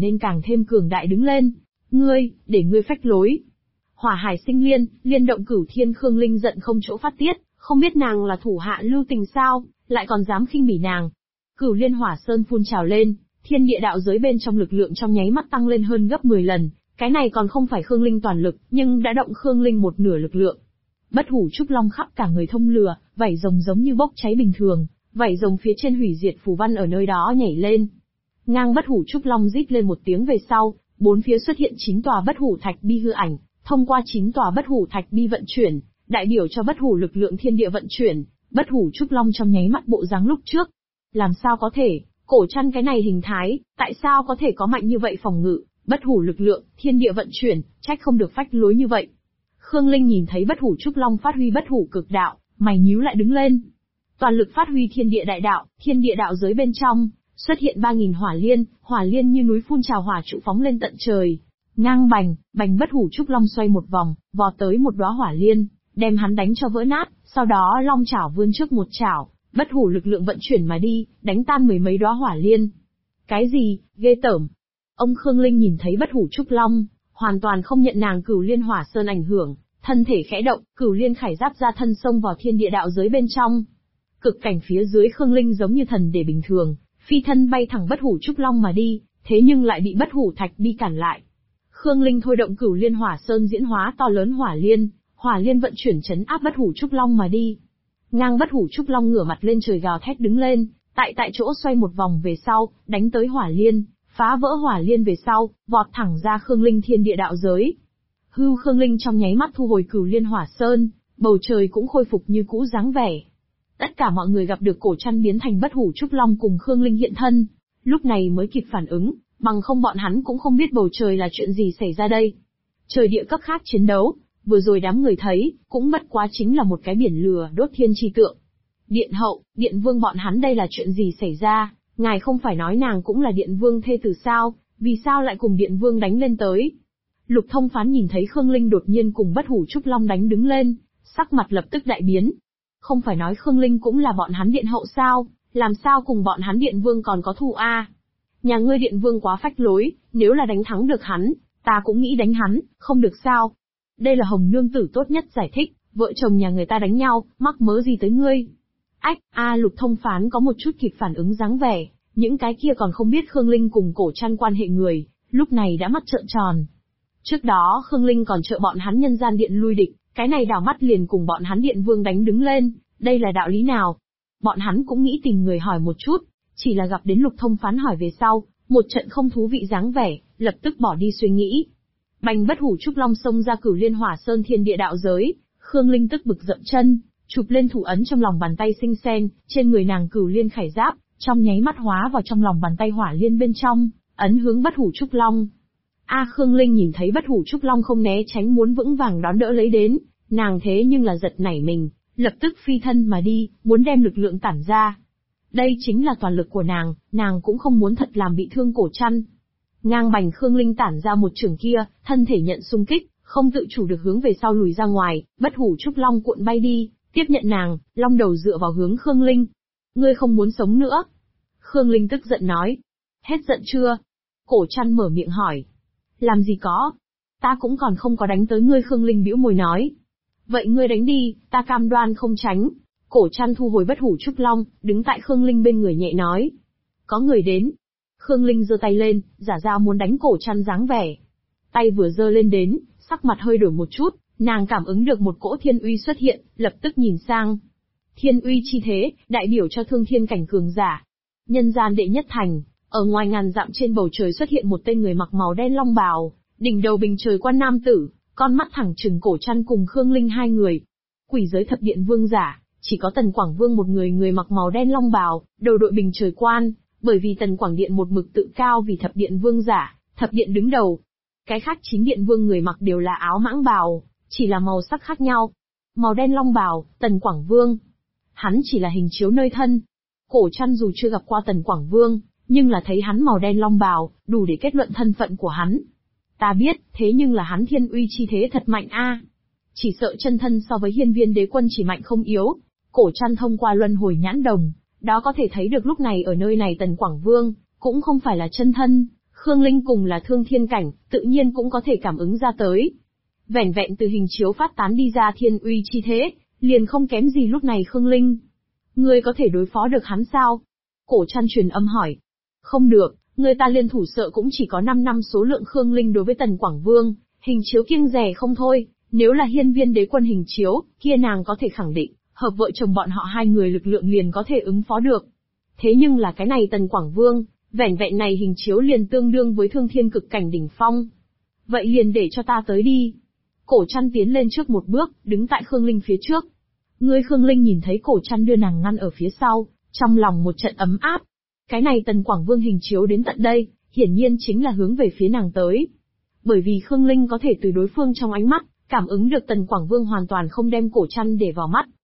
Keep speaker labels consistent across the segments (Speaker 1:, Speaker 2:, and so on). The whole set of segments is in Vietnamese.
Speaker 1: nên càng thêm cường đại đứng lên. Để ngươi phách lối. Hỏa hải sinh liên, liên động cửu thiên Khương Linh giận không chỗ phát tiết, không biết nàng là thủ hạ lưu tình sao, lại còn dám khinh bỉ nàng. Cửu liên hỏa sơn phun trào lên, thiên địa đạo giới bên trong lực lượng trong nháy mắt tăng lên hơn gấp 10 lần, cái này còn không phải Khương Linh toàn lực, nhưng đã động Khương Linh một nửa lực lượng. Bất hủ trúc long khắp cả người thông lửa, vảy rồng giống như bốc cháy bình thường, vảy rồng phía trên hủy diệt phù văn ở nơi đó nhảy lên. Ngang bất hủ trúc long rít lên một tiếng về sau, bốn phía xuất hiện 9 tòa bất hủ thạch bi hư ảnh, thông qua 9 tòa bất hủ thạch bi vận chuyển, đại biểu cho bất hủ lực lượng thiên địa vận chuyển, bất hủ trúc long trong nháy mắt bộ dáng lúc trước. Làm sao có thể, cổ chăn cái này hình thái, tại sao có thể có mạnh như vậy phòng ngự, bất hủ lực lượng, thiên địa vận chuyển, trách không được phách lối như vậy. Khương Linh nhìn thấy bất hủ trúc long phát huy bất hủ cực đạo, mày nhíu lại đứng lên. Toàn lực phát huy thiên địa đại đạo, thiên địa đạo giới bên trong, xuất hiện 3000 hỏa liên như núi phun trào hỏa trụ phóng lên tận trời. Ngang bành bất hủ trúc long xoay một vòng, vọt tới một đóa hỏa liên, đem hắn đánh cho vỡ nát, sau đó long chảo vươn trước một chảo, bất hủ lực lượng vận chuyển mà đi, đánh tan mười mấy đóa hỏa liên. Cái gì, ghê tởm. Ông Khương Linh nhìn thấy bất hủ trúc long, hoàn toàn không nhận nàng cửu liên hỏa sơn ảnh hưởng, thân thể khẽ động, cửu liên khải giáp ra thân xông vào thiên địa đạo giới bên trong. Cực cảnh phía dưới Khương Linh giống như thần để bình thường, phi thân bay thẳng bất hủ trúc long mà đi, thế nhưng lại bị bất hủ thạch bi cản lại. Khương Linh thôi động cửu liên hỏa sơn diễn hóa to lớn hỏa liên vận chuyển chấn áp bất hủ trúc long mà đi. Ngang bất hủ trúc long ngửa mặt lên trời gào thét đứng lên, tại chỗ xoay một vòng về sau, đánh tới hỏa liên, phá vỡ hỏa liên về sau, vọt thẳng ra Khương Linh thiên địa đạo giới. Khương Linh trong nháy mắt thu hồi cửu liên hỏa sơn, bầu trời cũng khôi phục như cũ dáng vẻ. Tất cả mọi người gặp được cổ chăn biến thành bất hủ trúc long cùng Khương Linh hiện thân, lúc này mới kịp phản ứng, bằng không bọn hắn cũng không biết bầu trời là chuyện gì xảy ra đây. Trời địa cấp khác chiến đấu, vừa rồi đám người thấy, cũng bất quá chính là một cái biển lửa đốt thiên chi tượng. Điện hậu, điện vương bọn hắn đây là chuyện gì xảy ra, ngài không phải nói nàng cũng là điện vương thê tử sao, vì sao lại cùng điện vương đánh lên tới? Lục Thông Phán nhìn thấy Khương Linh đột nhiên cùng bất hủ trúc long đánh đứng lên, sắc mặt lập tức đại biến. Không phải nói Khương Linh cũng là bọn hắn điện hậu sao, làm sao cùng bọn hắn điện vương còn có thù a? Nhà ngươi điện vương quá phách lối, nếu là đánh thắng được hắn, ta cũng nghĩ đánh hắn, không được sao? Đây là Hồng Nương Tử tốt nhất giải thích, vợ chồng nhà người ta đánh nhau, mắc mớ gì tới ngươi? Lục Thông Phán có một chút kịp phản ứng dáng vẻ, những cái kia còn không biết Khương Linh cùng cổ chăn quan hệ người, lúc này đã mắt trợn tròn. Trước đó Khương Linh còn trợ bọn hắn nhân gian điện lui địch, cái này đảo mắt liền cùng bọn hắn điện vương đánh đứng lên, đây là đạo lý nào? Bọn hắn cũng nghĩ tìm người hỏi một chút, chỉ là gặp đến Lục Thông Phán hỏi về sau, một trận không thú vị dáng vẻ, lập tức bỏ đi suy nghĩ. Bành bất hủ trúc long xông ra cửu liên hỏa sơn thiên địa đạo giới, Khương Linh tức bực dậm chân, chụp lên thủ ấn trong lòng bàn tay sinh sen, trên người nàng cửu liên khải giáp, trong nháy mắt hóa vào trong lòng bàn tay hỏa liên bên trong, ấn hướng bất hủ trúc long. Khương Linh nhìn thấy bất hủ trúc long không né tránh muốn vững vàng đón đỡ lấy đến, nàng thế nhưng là giật nảy mình, lập tức phi thân mà đi, muốn đem lực lượng tản ra. Đây chính là toàn lực của nàng cũng không muốn thật làm bị thương cổ chăn. Ngang bành Khương Linh tản ra một chưởng kia, thân thể nhận xung kích, không tự chủ được hướng về sau lùi ra ngoài, bất hủ trúc long cuộn bay đi, tiếp nhận nàng, long đầu dựa vào hướng Khương Linh. Ngươi không muốn sống nữa. Khương Linh tức giận nói. Hết giận chưa? Cổ chăn mở miệng hỏi. Làm gì có? Ta cũng còn không có đánh tới ngươi. Khương Linh bĩu môi nói. Vậy ngươi đánh đi, ta cam đoan không tránh. Cổ chăn thu hồi bất hủ trúc long, đứng tại Khương Linh bên người nhẹ nói. Có người đến. Khương Linh giơ tay lên, giả ra muốn đánh cổ chăn dáng vẻ. Tay vừa giơ lên đến, sắc mặt hơi đổi một chút, nàng cảm ứng được một cỗ thiên uy xuất hiện, lập tức nhìn sang. Thiên uy chi thế, đại biểu cho thương thiên cảnh cường giả. Nhân gian đệ nhất thành, ở ngoài ngàn dặm trên bầu trời xuất hiện một tên người mặc màu đen long bào, đỉnh đầu bình trời quan nam tử, con mắt thẳng trừng cổ chăn cùng Khương Linh hai người. Quỷ giới thập điện vương giả, chỉ có Tần Quảng Vương một người mặc màu đen long bào, đầu đội bình trời quan, bởi vì Tần Quảng Điện một mực tự cao vì thập điện vương giả, thập điện đứng đầu. Cái khác 9 điện vương người mặc đều là áo mãng bào, chỉ là màu sắc khác nhau. Màu đen long bào, Tần Quảng Vương. Hắn chỉ là hình chiếu nơi thân. Cổ chăn dù chưa gặp qua Tần Quảng Vương, nhưng là thấy hắn màu đen long bào, đủ để kết luận thân phận của hắn. Ta biết, thế nhưng là hắn thiên uy chi thế thật mạnh a. Chỉ sợ chân thân so với hiên viên đế quân chỉ mạnh không yếu. Cổ chăn thông qua luân hồi nhãn đồng, đó có thể thấy được lúc này ở nơi này Tần Quảng Vương, cũng không phải là chân thân. Khương Linh cùng là thương thiên cảnh, tự nhiên cũng có thể cảm ứng ra tới. Vẻn vẹn từ hình chiếu phát tán đi ra thiên uy chi thế, liền không kém gì lúc này Khương Linh. Ngươi có thể đối phó được hắn sao? Cổ Trăn truyền âm hỏi. Không được, người ta liên thủ sợ cũng chỉ có 5 năm số lượng Khương Linh đối với Tần Quảng Vương, hình chiếu kiêng dè không thôi, nếu là hiên viên đế quân hình chiếu, kia nàng có thể khẳng định, hợp vợ chồng bọn họ hai người lực lượng liền có thể ứng phó được. Thế nhưng là cái này Tần Quảng Vương, vẻn vẹn này hình chiếu liền tương đương với thương thiên cực cảnh đỉnh phong. Vậy liền để cho ta tới đi. Cổ Trăn tiến lên trước một bước, đứng tại Khương Linh phía trước. Ngươi Khương Linh nhìn thấy Cổ Trăn đưa nàng ngăn ở phía sau, trong lòng một trận ấm áp. Cái này Tần Quảng Vương hình chiếu đến tận đây, hiển nhiên chính là hướng về phía nàng tới. Bởi vì Khương Linh có thể từ đối phương trong ánh mắt, cảm ứng được Tần Quảng Vương hoàn toàn không đem Cổ Trăn để vào mắt.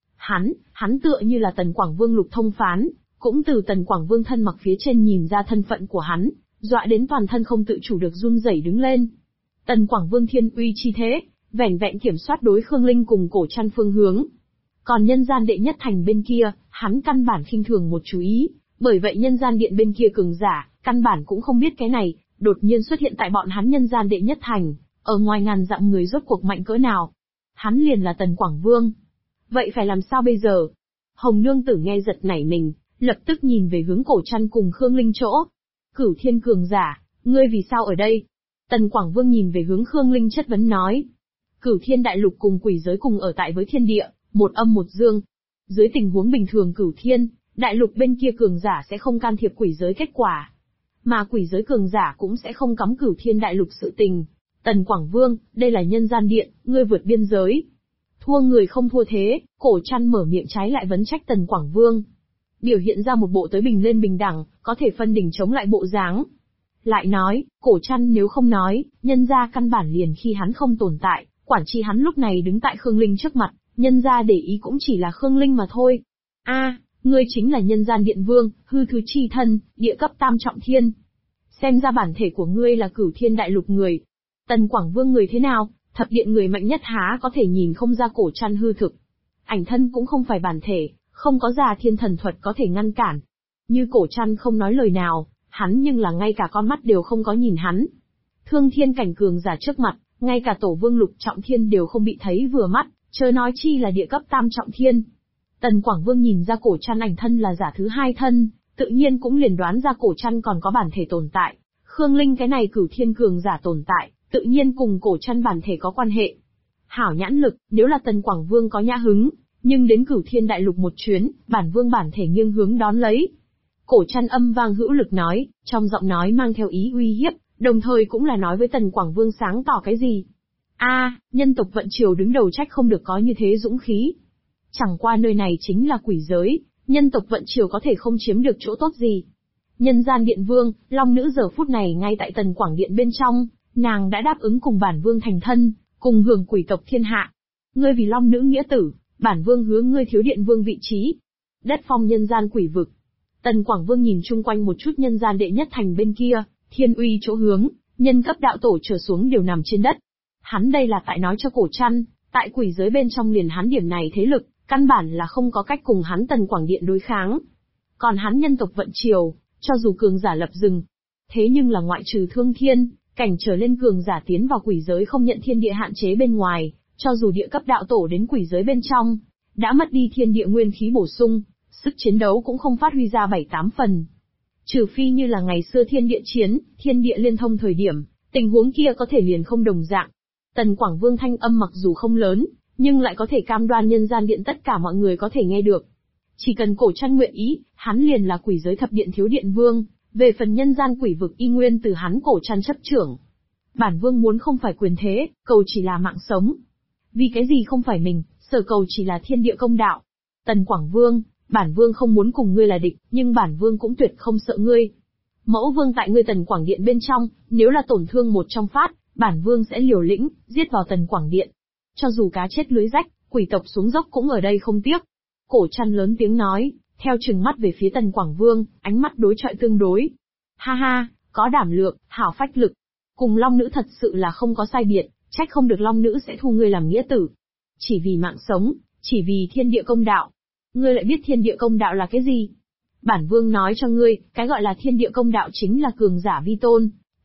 Speaker 1: Hắn tựa như là Tần Quảng Vương lục thông phán, cũng từ Tần Quảng Vương thân mặc phía trên nhìn ra thân phận của hắn, dọa đến toàn thân không tự chủ được run rẩy đứng lên. Tần Quảng Vương thiên uy chi thế, vẻn vẹn kiểm soát đối Khương Linh cùng Cổ Trăn phương hướng. Còn nhân gian đệ nhất thành bên kia, hắn căn bản khinh thường một chú ý, bởi vậy nhân gian điện bên kia cường giả, căn bản cũng không biết cái này, đột nhiên xuất hiện tại bọn hắn nhân gian đệ nhất thành, ở ngoài ngàn dặm người rốt cuộc mạnh cỡ nào. Hắn liền là Tần Quảng Vương. Vậy phải làm sao bây giờ? Hồng Nương Tử nghe giật nảy mình, lập tức nhìn về hướng Cổ Trăn cùng Khương Linh chỗ. Cửu thiên cường giả, ngươi vì sao ở đây? Tần Quảng Vương nhìn về hướng Khương Linh chất vấn nói. Cửu thiên đại lục cùng quỷ giới cùng ở tại với thiên địa, một âm một dương. Dưới tình huống bình thường cửu thiên, đại lục bên kia cường giả sẽ không can thiệp quỷ giới kết quả. Mà quỷ giới cường giả cũng sẽ không cắm cửu thiên đại lục sự tình. Tần Quảng Vương, đây là nhân gian điện, ngươi vượt biên giới. Thua người không thua thế, Cổ Trăn mở miệng trái lại vấn trách Tần Quảng Vương. Biểu hiện ra một bộ tới bình lên bình đẳng, có thể phân đỉnh chống lại bộ dáng. Lại nói, Cổ Trăn nếu không nói, nhân gia căn bản liền khi hắn không tồn tại, quản chi hắn lúc này đứng tại Khương Linh trước mặt, nhân gia để ý cũng chỉ là Khương Linh mà thôi. Ngươi chính là nhân gian điện vương, hư thứ chi thân, địa cấp tam trọng thiên. Xem ra bản thể của ngươi là cửu thiên đại lục người. Tần Quảng Vương người thế nào, thập điện người mạnh nhất há có thể nhìn không ra Cổ Trăn hư thực. Ảnh thân cũng không phải bản thể, không có già thiên thần thuật có thể ngăn cản. Như Cổ Trăn không nói lời nào, hắn nhưng là ngay cả con mắt đều không có nhìn hắn. Thương thiên cảnh cường giả trước mặt, ngay cả tổ vương lục trọng thiên đều không bị thấy vừa mắt, chớ nói chi là địa cấp tam trọng thiên. Tần Quảng Vương nhìn ra Cổ Trăn ảnh thân là giả thứ hai thân, tự nhiên cũng liền đoán ra Cổ Trăn còn có bản thể tồn tại. Khương Linh cái này cửu thiên cường giả tồn tại, tự nhiên cùng Cổ Trăn bản thể có quan hệ. Hảo nhãn lực, nếu là Tần Quảng Vương có nhã hứng, nhưng đến cửu thiên đại lục một chuyến, bản vương bản thể nghiêng hướng đón lấy. Cổ Trăn âm vang hữu lực nói, trong giọng nói mang theo ý uy hiếp, đồng thời cũng là nói với Tần Quảng Vương sáng tỏ cái gì. Nhân tộc vận triều đứng đầu trách không được có như thế dũng khí. Chẳng qua nơi này chính là quỷ giới, nhân tộc vận triều có thể không chiếm được chỗ tốt gì. Nhân gian điện vương, long nữ giờ phút này ngay tại Tần Quảng điện bên trong, nàng đã đáp ứng cùng bản vương thành thân, cùng hưởng quỷ tộc thiên hạ. Ngươi vì long nữ nghĩa tử, bản vương hứa ngươi thiếu điện vương vị trí. Đất phong nhân gian quỷ vực. Tần Quảng Vương nhìn chung quanh một chút nhân gian đệ nhất thành bên kia, thiên uy chỗ hướng, nhân cấp đạo tổ trở xuống đều nằm trên đất. Hắn đây là tại nói cho Cổ Trăn, tại quỷ giới bên trong liền hắn điểm này thế lực, căn bản là không có cách cùng hắn Tần Quảng Điện đối kháng. Còn hắn nhân tộc vận triều, cho dù cường giả lập rừng, thế nhưng là ngoại trừ thương thiên, cảnh trở lên cường giả tiến vào quỷ giới không nhận thiên địa hạn chế bên ngoài, cho dù địa cấp đạo tổ đến quỷ giới bên trong, đã mất đi thiên địa nguyên khí bổ sung, sức chiến đấu cũng không phát huy ra 7-8 phần. Trừ phi như là ngày xưa thiên địa chiến, thiên địa liên thông thời điểm, tình huống kia có thể liền không đồng dạng. Tần Quảng Vương thanh âm mặc dù không lớn, nhưng lại có thể cam đoan nhân gian điện tất cả mọi người có thể nghe được. Chỉ cần Cổ Trăn nguyện ý, hắn liền là quỷ giới thập điện thiếu điện vương, về phần nhân gian quỷ vực y nguyên từ hắn Cổ Trăn chấp trưởng. Bản vương muốn không phải quyền thế, cầu chỉ là mạng sống. Vì cái gì không phải mình, sở cầu chỉ là thiên địa công đạo. Tần Quảng Vương, bản vương không muốn cùng ngươi là địch, nhưng bản vương cũng tuyệt không sợ ngươi. Mẫu vương tại ngươi Tần Quảng Điện bên trong, nếu là tổn thương một trong phát, bản vương sẽ liều lĩnh, giết vào Tần Quảng Điện. Cho dù cá chết lưới rách, quỷ tộc xuống dốc cũng ở đây không tiếc. Cổ Trăn lớn tiếng nói, theo trừng mắt về phía Tần Quảng Vương, ánh mắt đối chọi tương đối. Ha ha, có đảm lượng, hảo phách lực. Cùng long nữ thật sự là không có sai biệt, trách không được long nữ sẽ thu ngươi làm nghĩa tử. Chỉ vì mạng sống, chỉ vì thiên địa công đạo. Ngươi lại biết thiên địa công đạo là cái gì? Bản vương nói cho ngươi, cái gọi là thiên địa công đạo chính là cường giả vi tôn.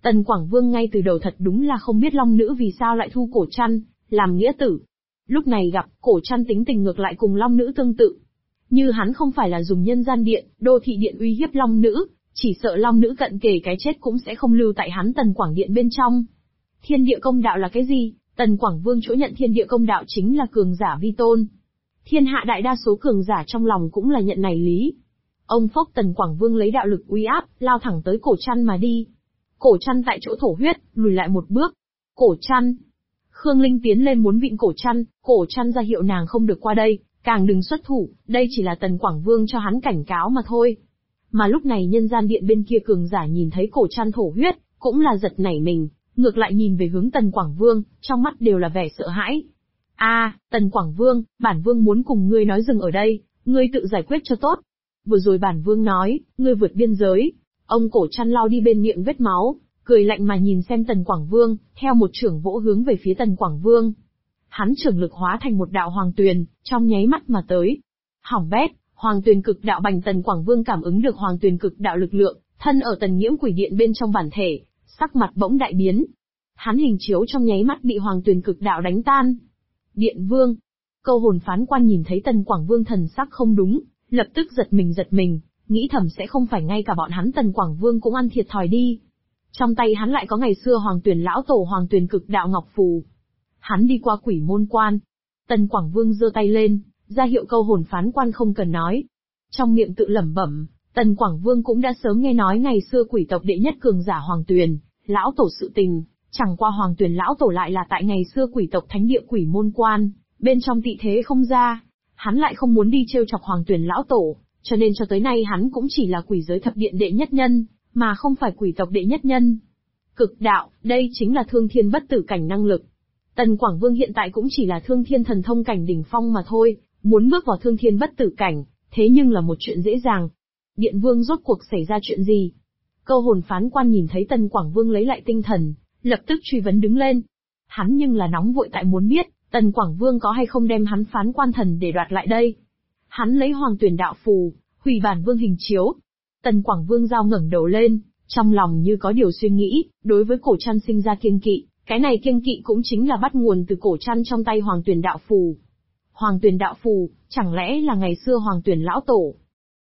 Speaker 1: Tần Quảng Vương ngay từ đầu thật đúng là không biết Long Nữ vì sao lại thu Cổ Trăn làm nghĩa tử. Lúc này gặp, Cổ Trăn tính tình ngược lại cùng Long Nữ tương tự. Như hắn không phải là dùng nhân gian điện, đô thị điện uy hiếp Long Nữ, chỉ sợ Long Nữ cận kề cái chết cũng sẽ không lưu tại hắn Tần Quảng Điện bên trong. Thiên địa công đạo là cái gì? Tần Quảng Vương chỗ nhận thiên địa công đạo chính là cường giả vi tôn. Thiên hạ đại đa số cường giả trong lòng cũng là nhận này lý. Ông phốc Tần Quảng Vương lấy đạo lực uy áp, lao thẳng tới Cổ Trăn mà đi. Cổ Trăn tại chỗ thổ huyết, lùi lại một bước. Cổ Trăn. Khương Linh tiến lên muốn vịn Cổ Trăn ra hiệu nàng không được qua đây, càng đừng xuất thủ, đây chỉ là Tần Quảng Vương cho hắn cảnh cáo mà thôi. Mà lúc này nhân gian điện bên kia cường giả nhìn thấy Cổ Trăn thổ huyết, cũng là giật nảy mình, ngược lại nhìn về hướng Tần Quảng Vương, trong mắt đều là vẻ sợ hãi. Tần Quảng Vương, bản vương muốn cùng ngươi nói dừng ở đây, ngươi tự giải quyết cho tốt. Vừa rồi bản vương nói, ngươi vượt biên giới. Ông Cổ Trăn lau đi bên miệng vết máu, cười lạnh mà nhìn xem Tần Quảng Vương, theo một chưởng vỗ hướng về phía Tần Quảng Vương. Hắn chưởng lực hóa thành một đạo hoàng tuyền, trong nháy mắt mà tới. Hỏng bét, hoàng tuyền cực đạo bành. Tần Quảng Vương cảm ứng được hoàng tuyền cực đạo lực lượng, thân ở Tần Nghiễm Quỷ Điện bên trong bản thể, sắc mặt bỗng đại biến. Hắn hình chiếu trong nháy mắt bị hoàng tuyền cực đạo đánh tan. Điện Vương. Câu hồn phán quan nhìn thấy Tần Quảng Vương thần sắc không đúng, lập tức giật mình, nghĩ thầm sẽ không phải ngay cả bọn hắn Tần Quảng Vương cũng ăn thiệt thòi đi. Trong tay hắn lại có ngày xưa hoàng tuyền lão tổ hoàng tuyền cực đạo ngọc phù. Hắn đi qua quỷ môn quan. Tần Quảng Vương giơ tay lên, ra hiệu câu hồn phán quan không cần nói. Trong miệng tự lẩm bẩm, Tần Quảng Vương cũng đã sớm nghe nói ngày xưa quỷ tộc đệ nhất cường giả hoàng tuyền lão tổ sự tình, chẳng qua hoàng tuyền lão tổ lại là tại ngày xưa quỷ tộc thánh địa quỷ môn quan, bên trong tị thế không ra. Hắn lại không muốn đi trêu chọc hoàng tuyền lão tổ, cho nên cho tới nay hắn cũng chỉ là quỷ giới thập điện đệ nhất nhân, mà không phải quỷ tộc đệ nhất nhân. Cực đạo, đây chính là thương thiên bất tử cảnh năng lực. Tần Quảng Vương hiện tại cũng chỉ là thương thiên thần thông cảnh đỉnh phong mà thôi, muốn bước vào thương thiên bất tử cảnh, thế nhưng là một chuyện dễ dàng. Điện Vương rốt cuộc xảy ra chuyện gì? Câu hồn phán quan nhìn thấy Tần Quảng Vương lấy lại tinh thần, lập tức truy vấn đứng lên. Hắn nhưng là nóng vội tại muốn biết, Tần Quảng Vương có hay không đem hắn phán quan thần để đoạt lại đây. Hắn lấy hoàng tuyển đạo phù, hủy bản vương hình chiếu. Tần Quảng Vương giao ngẩng đầu lên, trong lòng như có điều suy nghĩ, đối với Cổ Trăn sinh ra kiêng kỵ, cái này kiêng kỵ cũng chính là bắt nguồn từ Cổ Trăn trong tay hoàng tuyển đạo phù. Hoàng tuyển đạo phù, chẳng lẽ là ngày xưa hoàng tuyển lão tổ?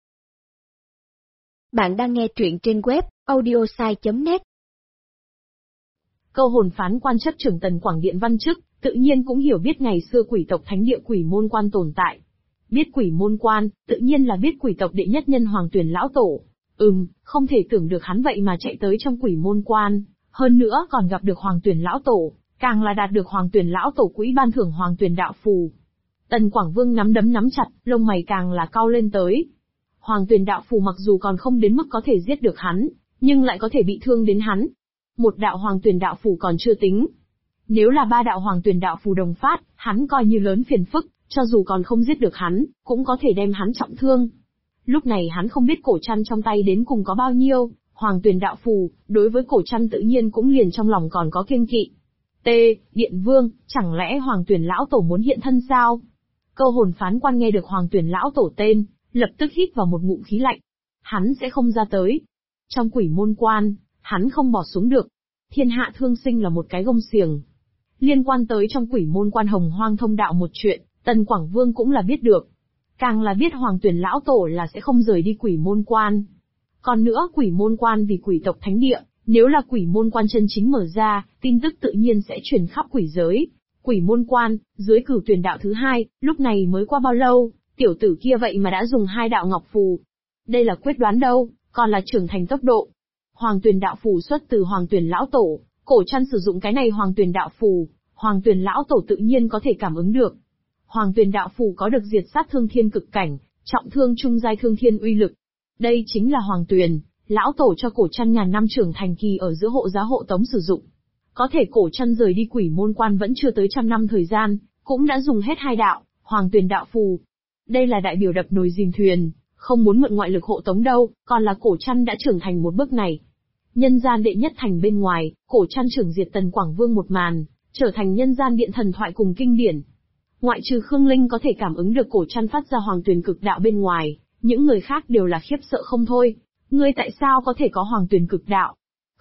Speaker 2: Bạn đang nghe truyện trên web audiosai.net.
Speaker 1: Câu hồn phán quan chấp trưởng Tần Quảng Điện văn chức, tự nhiên cũng hiểu biết ngày xưa quỷ tộc thánh địa quỷ môn quan tồn tại. Biết quỷ môn quan, tự nhiên là biết quỷ tộc đệ nhất nhân hoàng tuyển lão tổ. Không thể tưởng được hắn vậy mà chạy tới trong quỷ môn quan, hơn nữa còn gặp được hoàng tuyển lão tổ, càng là đạt được hoàng tuyển lão tổ quỹ ban thưởng hoàng tuyển đạo phù. Tần Quảng Vương nắm đấm nắm chặt, lông mày càng là cau lên tới. Hoàng tuyển đạo phù mặc dù còn không đến mức có thể giết được hắn, nhưng lại có thể bị thương đến hắn. Một đạo hoàng tuyển đạo phù còn chưa tính. Nếu là 3 đạo hoàng tuyển đạo phù đồng phát, hắn coi như lớn phiền phức, cho dù còn không giết được hắn, cũng có thể đem hắn trọng thương. Lúc này hắn không biết Cổ Trăn trong tay đến cùng có bao nhiêu hoàng tuyển đạo phù, đối với Cổ Trăn tự nhiên cũng liền trong lòng còn có kiêng kỵ. Điện Vương, chẳng lẽ hoàng tuyển lão tổ muốn hiện thân sao? Câu hồn phán quan nghe được hoàng tuyển lão tổ tên, lập tức hít vào một ngụm khí lạnh. Hắn sẽ không ra tới. Trong quỷ môn quan, hắn không bỏ xuống được. Thiên hạ thương sinh là một cái gông xiềng. Liên quan tới trong quỷ môn quan hồng hoang thông đạo một chuyện, Tần Quảng Vương cũng là biết được. Càng là biết hoàng tuyển lão tổ là sẽ không rời đi quỷ môn quan. Còn nữa quỷ môn quan vì quỷ tộc thánh địa, nếu là quỷ môn quan chân chính mở ra, tin tức tự nhiên sẽ truyền khắp quỷ giới. Quỷ môn quan, dưới cửu tuyển đạo thứ 2, lúc này mới qua bao lâu, tiểu tử kia vậy mà đã dùng 2 đạo ngọc phù. Đây là quyết đoán đâu, còn là trưởng thành tốc độ. Hoàng tuyển đạo phù xuất từ hoàng tuyển lão tổ, Cổ Trăn sử dụng cái này hoàng tuyển đạo phù, hoàng tuyển lão tổ tự nhiên có thể cảm ứng được. Hoàng tuyển đạo phù có được diệt sát thương thiên cực cảnh, trọng thương trung giai thương thiên uy lực. Đây chính là hoàng tuyển lão tổ cho Cổ Trăn ngàn năm trưởng thành kỳ ở giữa hộ giá hộ tống sử dụng. Có thể Cổ Trăn rời đi quỷ môn quan vẫn chưa tới 100 năm thời gian, cũng đã dùng hết 2 đạo hoàng tuyển đạo phù. Đây là đại biểu đập nồi dìm thuyền, không muốn mượn ngoại lực hộ tống đâu, còn là Cổ Trăn đã trưởng thành một bước này. Nhân gian đệ nhất thành bên ngoài, Cổ Trăn trưởng diệt Tần Quảng Vương một màn, trở thành nhân gian điện thần thoại cùng kinh điển. Ngoại trừ Khương Linh có thể cảm ứng được Cổ Trăn phát ra hoàng tuyển cực đạo bên ngoài, những người khác đều là khiếp sợ không thôi. Ngươi tại sao có thể có hoàng tuyển cực đạo?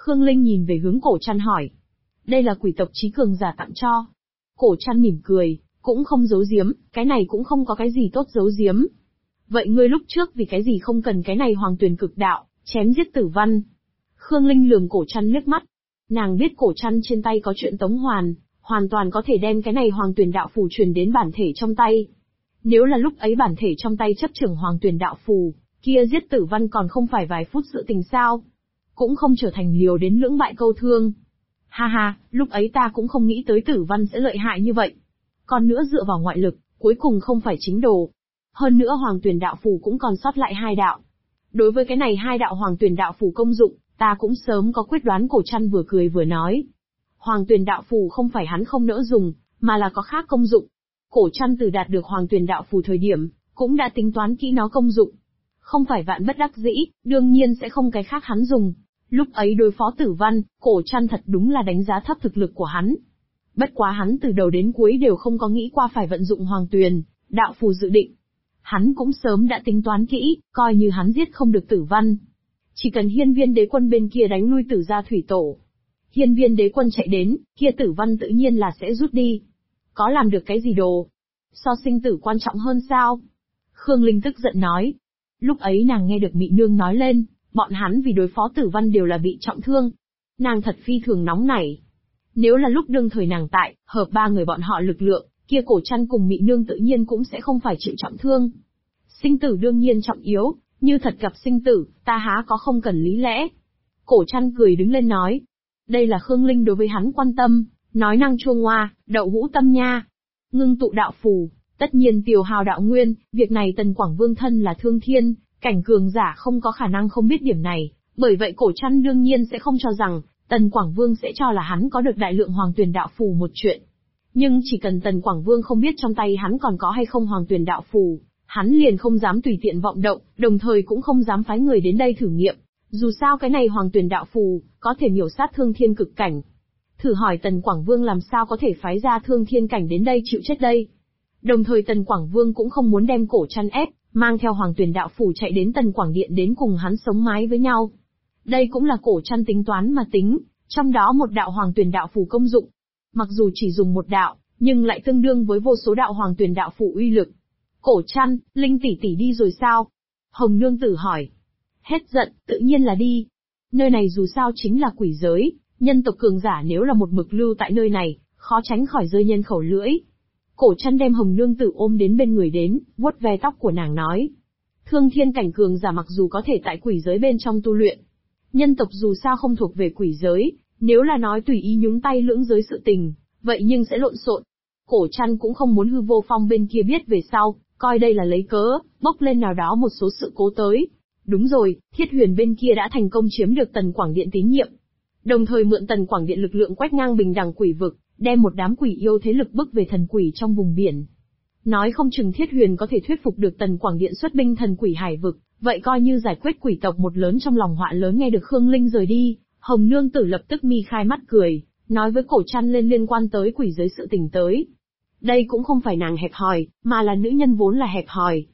Speaker 1: Khương Linh nhìn về hướng Cổ Trăn hỏi. Đây là quỷ tộc trí cường giả tặng cho. Cổ Trăn mỉm cười, cũng không giấu giếm, cái này cũng không có cái gì tốt giấu giếm. Vậy ngươi lúc trước vì cái gì không cần cái này Hoàng Tuyền Cực Đạo, chém giết Tử Văn? Khương Linh lườm Cổ Trăn liếc mắt. Nàng biết Cổ Trăn trên tay có chuyện Tống Hoàn, hoàn toàn có thể đem cái này Hoàng Tuyền Đạo Phù truyền đến bản thể trong tay. Nếu là lúc ấy bản thể trong tay chấp trưởng Hoàng Tuyền Đạo Phù, kia giết Tử Văn còn không phải vài phút sự tình sao? Cũng không trở thành liều đến lưỡng bại câu thương. Ha ha, lúc ấy ta cũng không nghĩ tới Tử Văn sẽ lợi hại như vậy. Còn nữa dựa vào ngoại lực, cuối cùng không phải chính đồ. Hơn nữa Hoàng Tuyền Đạo Phù cũng còn sót lại 2 đạo. Đối với cái này 2 đạo Hoàng Tuyền Đạo Phù công dụng, ta cũng sớm có quyết đoán. Cổ Trăn vừa cười vừa nói. Hoàng Tuyền Đạo Phù không phải hắn không nỡ dùng, mà là có khác công dụng. Cổ Trăn từ đạt được Hoàng Tuyền Đạo Phù thời điểm, cũng đã tính toán kỹ nó công dụng. Không phải vạn bất đắc dĩ, đương nhiên sẽ không cái khác hắn dùng. Lúc ấy đối phó Tử Văn, Cổ Trăn thật đúng là đánh giá thấp thực lực của hắn. Bất quá hắn từ đầu đến cuối đều không có nghĩ qua phải vận dụng Hoàng Tuyền Đạo Phù dự định. Hắn cũng sớm đã tính toán kỹ, coi như hắn giết không được Tử Văn. Chỉ cần Hiên Viên Đế Quân bên kia đánh lui Tử Gia Thủy Tổ. Hiên Viên Đế Quân chạy đến, kia Tử Văn tự nhiên là sẽ rút đi. Có làm được cái gì đồ? So sinh tử quan trọng hơn sao? Khương Linh tức giận nói. Lúc ấy nàng nghe được Mị Nương nói lên, bọn hắn vì đối phó Tử Văn đều là bị trọng thương. Nàng thật phi thường nóng nảy. Nếu là lúc đương thời nàng tại, hợp 3 người bọn họ lực lượng, kia Cổ Trăn cùng Mị Nương tự nhiên cũng sẽ không phải chịu trọng thương. Sinh tử đương nhiên trọng yếu, như thật gặp sinh tử, ta há có không cần lý lẽ. Cổ Trăn cười đứng lên nói. Đây là Khương Linh đối với hắn quan tâm, nói năng chua ngoa, đậu hũ tâm nha. Ngưng tụ đạo phù, tất nhiên tiêu hao đạo nguyên, việc này Tần Quảng Vương thân là thương thiên, cảnh cường giả không có khả năng không biết điểm này, bởi vậy Cổ Trăn đương nhiên sẽ không cho rằng, Tần Quảng Vương sẽ cho là hắn có được đại lượng Hoàng Tuyền Đạo Phù một chuyện. Nhưng chỉ cần Tần Quảng Vương không biết trong tay hắn còn có hay không Hoàng Tuyền Đạo Phù, hắn liền không dám tùy tiện vọng động, đồng thời cũng không dám phái người đến đây thử nghiệm. Dù sao cái này Hoàng Tuyền Đạo Phù, có thể miểu sát thương thiên cực cảnh. Thử hỏi Tần Quảng Vương làm sao có thể phái ra thương thiên cảnh đến đây chịu chết đây? Đồng thời Tần Quảng Vương cũng không muốn đem Cổ Trăn ép, mang theo Hoàng Tuyền Đạo Phù chạy đến Tần Quảng Điện đến cùng hắn sống mái với nhau. Đây cũng là Cổ Trăn tính toán mà tính, trong đó một đạo Hoàng Tuyền Đạo Phù công dụng. Mặc dù chỉ dùng một đạo, nhưng lại tương đương với vô số đạo Hoàng Tuyền Đạo Phù uy lực. Cổ Trăn, Linh tỷ tỷ đi rồi sao? Hồng Nương Tử hỏi. Hết giận, tự nhiên là đi. Nơi này dù sao chính là quỷ giới, nhân tộc cường giả nếu là một mực lưu tại nơi này, khó tránh khỏi rơi nhân khẩu lưỡi. Cổ Trăn đem Hồng Nương Tử ôm đến bên người đến, vuốt ve tóc của nàng nói. Thương thiên cảnh cường giả mặc dù có thể tại quỷ giới bên trong tu luyện. Nhân tộc dù sao không thuộc về quỷ giới, nếu là nói tùy ý nhúng tay lưỡng giới sự tình, vậy nhưng sẽ lộn xộn. Cổ Trăn cũng không muốn Hư Vô Phong bên kia biết về sau, coi đây là lấy cớ, bốc lên nào đó một số sự cố tới. Đúng rồi, Thiết Huyền bên kia đã thành công chiếm được Tần Quảng Điện tín nhiệm. Đồng thời mượn Tần Quảng Điện lực lượng quét ngang bình đẳng quỷ vực, đem một đám quỷ yêu thế lực bức về thần quỷ trong vùng biển. Nói không chừng Thiết Huyền có thể thuyết phục được Tần Quảng Điện xuất binh thần quỷ hải vực, vậy coi như giải quyết quỷ tộc một lớn trong lòng họa lớn. Nghe được Khương Linh rời đi, Hồng Nương Tử lập tức mi khai mắt cười, nói với Cổ Trăn lên liên quan tới quỷ giới sự tình tới. Đây cũng không phải nàng hẹp hòi, mà là nữ nhân vốn là hẹp hòi.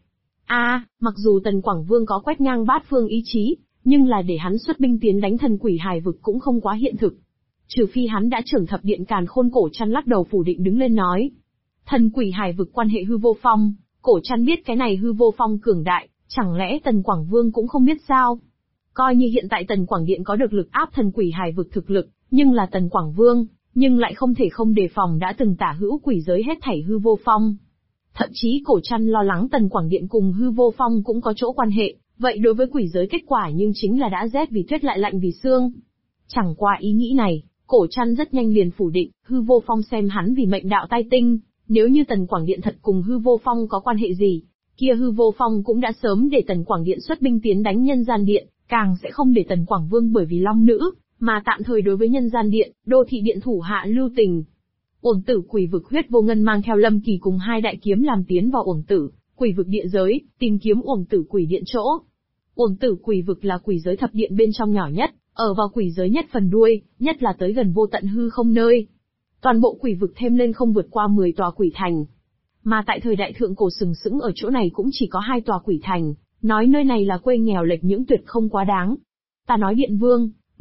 Speaker 1: Mặc dù Tần Quảng Vương có quét ngang bát phương ý chí, nhưng là để hắn xuất binh tiến đánh thần quỷ hải vực cũng không quá hiện thực. Trừ phi hắn đã trưởng thập điện Càn Khôn. Cổ Trăn lắc đầu phủ định đứng lên nói. Thần quỷ hải vực quan hệ Hư Vô Phong, Cổ Trăn biết cái này Hư Vô Phong cường đại, chẳng lẽ Tần Quảng Vương cũng không biết sao? Coi như hiện tại Tần Quảng Điện có được lực áp thần quỷ hải vực thực lực, nhưng là Tần Quảng Vương, nhưng lại không thể không đề phòng đã từng tả hữu quỷ giới hết thảy Hư Vô Phong. Thậm chí Cổ Trăn lo lắng Tần Quảng Điện cùng Hư Vô Phong cũng có chỗ quan hệ, vậy đối với quỷ giới kết quả nhưng chính là đã rét vì tuyết lại lạnh vì xương. Chẳng qua ý nghĩ này, Cổ Trăn rất nhanh liền phủ định, Hư Vô Phong xem hắn vì mệnh đạo tai tinh, nếu như Tần Quảng Điện thật cùng Hư Vô Phong có quan hệ gì, kia Hư Vô Phong cũng đã sớm để Tần Quảng Điện xuất binh tiến đánh Nhân Gian Điện, càng sẽ không để Tần Quảng Vương bởi vì long nữ, mà tạm thời đối với Nhân Gian Điện, Đô Thị Điện thủ hạ lưu tình. Uổng Tử quỷ vực Huyết Vô Ngân mang theo Lâm Kỳ cùng 2 đại kiếm làm tiến vào Uổng Tử quỷ vực địa giới, tìm kiếm Uổng Tử quỷ điện chỗ. Uổng Tử quỷ vực là quỷ giới thập điện bên trong nhỏ nhất, ở vào quỷ giới nhất phần đuôi, nhất là tới gần vô tận hư không nơi. Toàn bộ quỷ vực thêm lên không vượt qua 10 tòa quỷ thành. Mà tại thời đại thượng cổ sừng sững ở chỗ này cũng chỉ có 2 tòa quỷ thành, nói nơi này là quê nghèo lệch những tuyệt không quá đáng. Ta nói Điện Vương,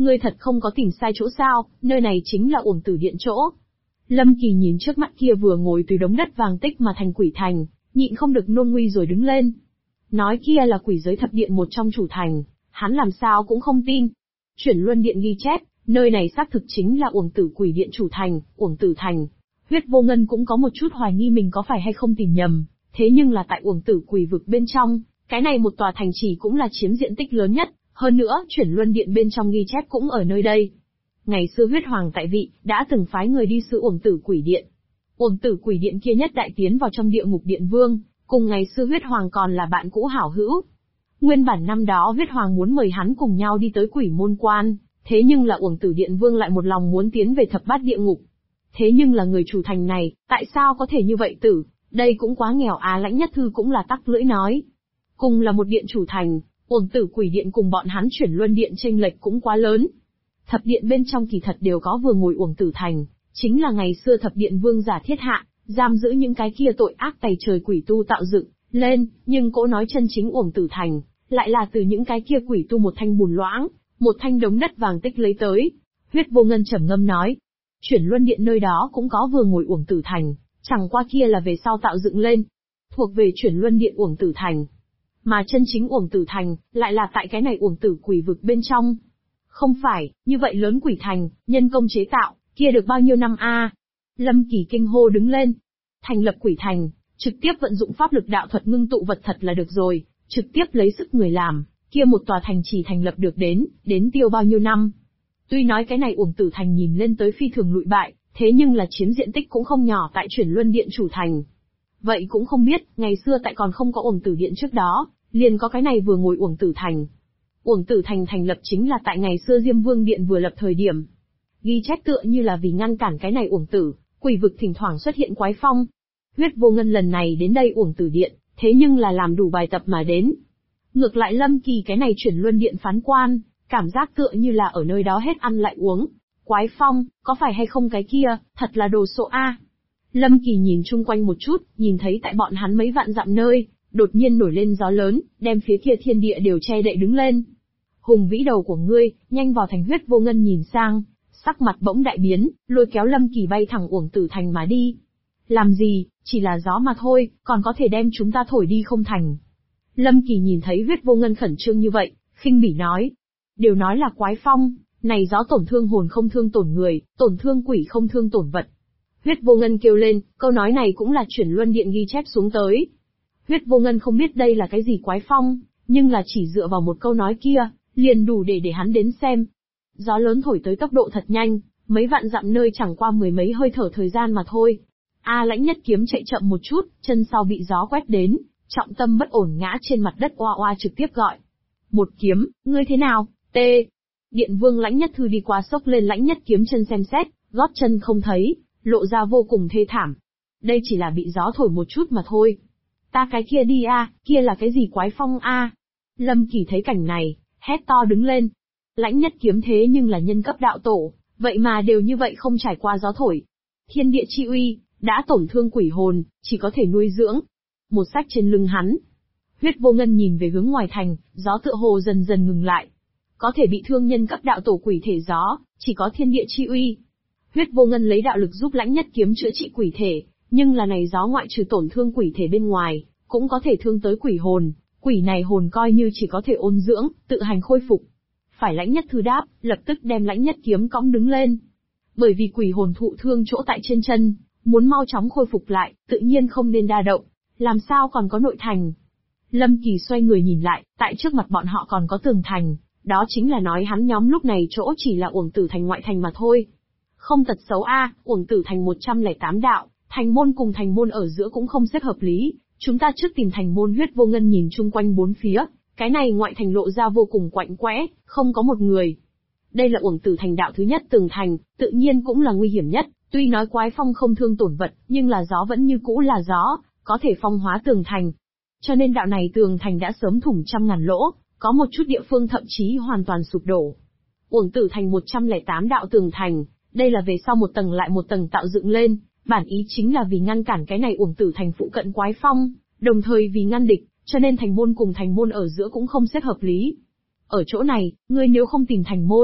Speaker 1: Ngươi thật không có tìm sai chỗ sao, nơi này chính là Uổng Tử Điện chỗ. Lâm Kỳ nhìn trước mắt kia vừa ngồi từ đống đất vàng tích mà thành quỷ thành, nhịn không được nôn nguy rồi đứng lên. Nói kia là quỷ giới thập điện một trong chủ thành, hắn làm sao cũng không tin. Chuyển Luân Điện ghi chép, nơi này xác thực chính là Uổng Tử Quỷ Điện chủ thành, Uổng Tử Thành. Huyết Vô Ngân cũng có một chút hoài nghi mình có phải hay không tìm nhầm, thế nhưng là tại Uổng Tử Quỷ vực bên trong, cái này một tòa thành chỉ cũng là chiếm diện tích lớn nhất, hơn nữa Chuyển Luân Điện bên trong ghi chép cũng ở nơi đây. Ngày xưa Huyết Hoàng tại vị, đã từng phái người đi sứ Uổng Tử Quỷ Điện. Uổng Tử Quỷ Điện kia nhất đại tiến vào trong địa ngục điện vương, cùng ngày xưa Huyết Hoàng còn là bạn cũ hảo hữu. Nguyên bản năm đó Huyết Hoàng muốn mời hắn cùng nhau đi tới Quỷ Môn Quan, thế nhưng là Uổng Tử Điện vương lại một lòng muốn tiến về thập bát địa ngục. Thế nhưng là người chủ thành này, tại sao có thể như vậy tử, đây cũng quá nghèo à. Lãnh Nhất Thư cũng là tắc lưỡi nói. Cùng là một điện chủ thành, Uổng Tử Quỷ Điện cùng bọn hắn Chuyển Luân Điện chênh lệch cũng quá lớn. Thập điện bên trong kỳ thật đều có vừa ngồi Uổng Tử Thành, chính là ngày xưa thập điện vương giả thiết hạ, giam giữ những cái kia tội ác tày trời quỷ tu tạo dựng lên, nhưng cỗ nói chân chính Uổng Tử Thành, lại là từ những cái kia quỷ tu một thanh bùn loãng, một thanh đống đất vàng tích lấy tới. Huyết Vô Ngân trầm ngâm nói, Chuyển Luân Điện nơi đó cũng có vừa ngồi Uổng Tử Thành, chẳng qua kia là về sau tạo dựng lên, thuộc về Chuyển Luân Điện Uổng Tử Thành. Mà chân chính Uổng Tử Thành, lại là tại cái này Uổng Tử Quỷ vực bên trong. Không phải, như vậy lớn quỷ thành, nhân công chế tạo, kia được bao nhiêu năm a? Lâm Kỳ kinh hô đứng lên. Thành lập quỷ thành, trực tiếp vận dụng pháp lực đạo thuật ngưng tụ vật thật là được rồi, trực tiếp lấy sức người làm, kia một tòa thành chỉ thành lập được đến tiêu bao nhiêu năm. Tuy nói cái này Uổng Tử Thành nhìn lên tới phi thường lụi bại, thế nhưng là chiếm diện tích cũng không nhỏ tại Chuyển Luân Điện chủ thành. Vậy cũng không biết, ngày xưa tại còn không có Uổng Tử Điện trước đó, liền có cái này vừa ngồi Uổng Tử Thành. Uổng Tử Thành thành lập chính là tại ngày xưa Diêm Vương Điện vừa lập thời điểm. Ghi chép tựa như là vì ngăn cản cái này Uổng Tử, quỷ vực thỉnh thoảng xuất hiện quái phong. Huyết Vô Ngân lần này đến đây Uổng Tử Điện, thế nhưng là làm đủ bài tập mà đến. Ngược lại Lâm Kỳ cái này Chuyển Luân Điện phán quan, cảm giác tựa như là ở nơi đó hết ăn lại uống. Quái phong, có phải hay không cái kia, thật là đồ sộ a. Lâm Kỳ nhìn chung quanh một chút, nhìn thấy tại bọn hắn mấy vạn dặm nơi, đột nhiên nổi lên gió lớn, đem phía kia thiên địa đều che đậy đứng lên. Hùng vĩ đầu của ngươi, nhanh vào thành. Huyết Vô Ngân nhìn sang, sắc mặt bỗng đại biến, lôi kéo Lâm Kỳ bay thẳng Uổng Tử Thành mà đi. Làm gì, chỉ là gió mà thôi, còn có thể đem chúng ta thổi đi không thành. Lâm Kỳ nhìn thấy Huyết Vô Ngân khẩn trương như vậy, khinh bỉ nói. Đều nói là quái phong, này gió tổn thương hồn không thương tổn người, tổn thương quỷ không thương tổn vật. Huyết Vô Ngân kêu lên, câu nói này cũng là Chuyển Luân Điện ghi chép xuống tới. Huyết Vô Ngân không biết đây là cái gì quái phong, nhưng là chỉ dựa vào một câu nói kia, liền đủ để hắn đến xem. Gió lớn thổi tới tốc độ thật nhanh, mấy vạn dặm nơi chẳng qua mười mấy hơi thở thời gian mà thôi. Lãnh Nhất Kiếm chạy chậm một chút, chân sau bị gió quét đến, trọng tâm bất ổn ngã trên mặt đất oa oa trực tiếp gọi. Một kiếm, ngươi thế nào, tê. Điện Vương Lãnh Nhất Thư đi qua sốc lên Lãnh Nhất Kiếm chân xem xét, gót chân không thấy, lộ ra vô cùng thê thảm. Đây chỉ là bị gió thổi một chút mà thôi. Ta cái kia đi kia là cái gì quái phong a? Lâm Kỳ thấy cảnh này, hét to đứng lên. Lãnh Nhất Kiếm thế nhưng là nhân cấp đạo tổ, vậy mà đều như vậy không trải qua gió thổi. Thiên địa chi uy, đã tổn thương quỷ hồn, chỉ có thể nuôi dưỡng. Một sách trên lưng hắn. Huyết Vô Ngân nhìn về hướng ngoài thành, gió tựa hồ dần dần ngừng lại. Có thể bị thương nhân cấp đạo tổ quỷ thể gió, chỉ có thiên địa chi uy. Huyết Vô Ngân lấy đạo lực giúp Lãnh Nhất Kiếm chữa trị quỷ thể, nhưng là này gió ngoại trừ tổn thương quỷ thể bên ngoài, cũng có thể thương tới quỷ hồn, quỷ này hồn coi như chỉ có thể ôn dưỡng, tự hành khôi phục. Phải Lãnh Nhất Thư đáp, lập tức đem Lãnh Nhất Kiếm cõng đứng lên. Bởi vì quỷ hồn thụ thương chỗ tại trên chân, muốn mau chóng khôi phục lại, tự nhiên không nên đa động, làm sao còn có nội thành. Lâm Kỳ xoay người nhìn lại, tại trước mặt bọn họ còn có tường thành, đó chính là nói hắn nhóm lúc này chỗ chỉ là Uổng Tử Thành ngoại thành mà thôi. Không tật xấu Uổng Tử Thành 108 đạo, thành môn cùng thành môn ở giữa cũng không xếp hợp lý, chúng ta trước tìm thành môn. Huyết Vô Ngân nhìn chung quanh bốn phía, cái này ngoại thành lộ ra vô cùng quạnh quẽ, không có một người. Đây là Uổng Tử Thành đạo thứ nhất tường thành, tự nhiên cũng là nguy hiểm nhất, tuy nói quái phong không thương tổn vật, nhưng là gió vẫn như cũ là gió, có thể phong hóa tường thành. Cho nên đạo này tường thành đã sớm thủng trăm ngàn lỗ, có một chút địa phương thậm chí hoàn toàn sụp đổ. Uổng Tử Thành 108 đạo tường thành, đây là về sau một tầng lại một tầng tạo dựng lên, bản ý chính là vì ngăn cản cái này Uổng Tử Thành phụ cận quái phong, đồng thời vì ngăn địch, cho nên thành môn cùng thành môn ở giữa cũng không xếp hợp lý. Ở chỗ này, ngươi nếu không tìm thành môn,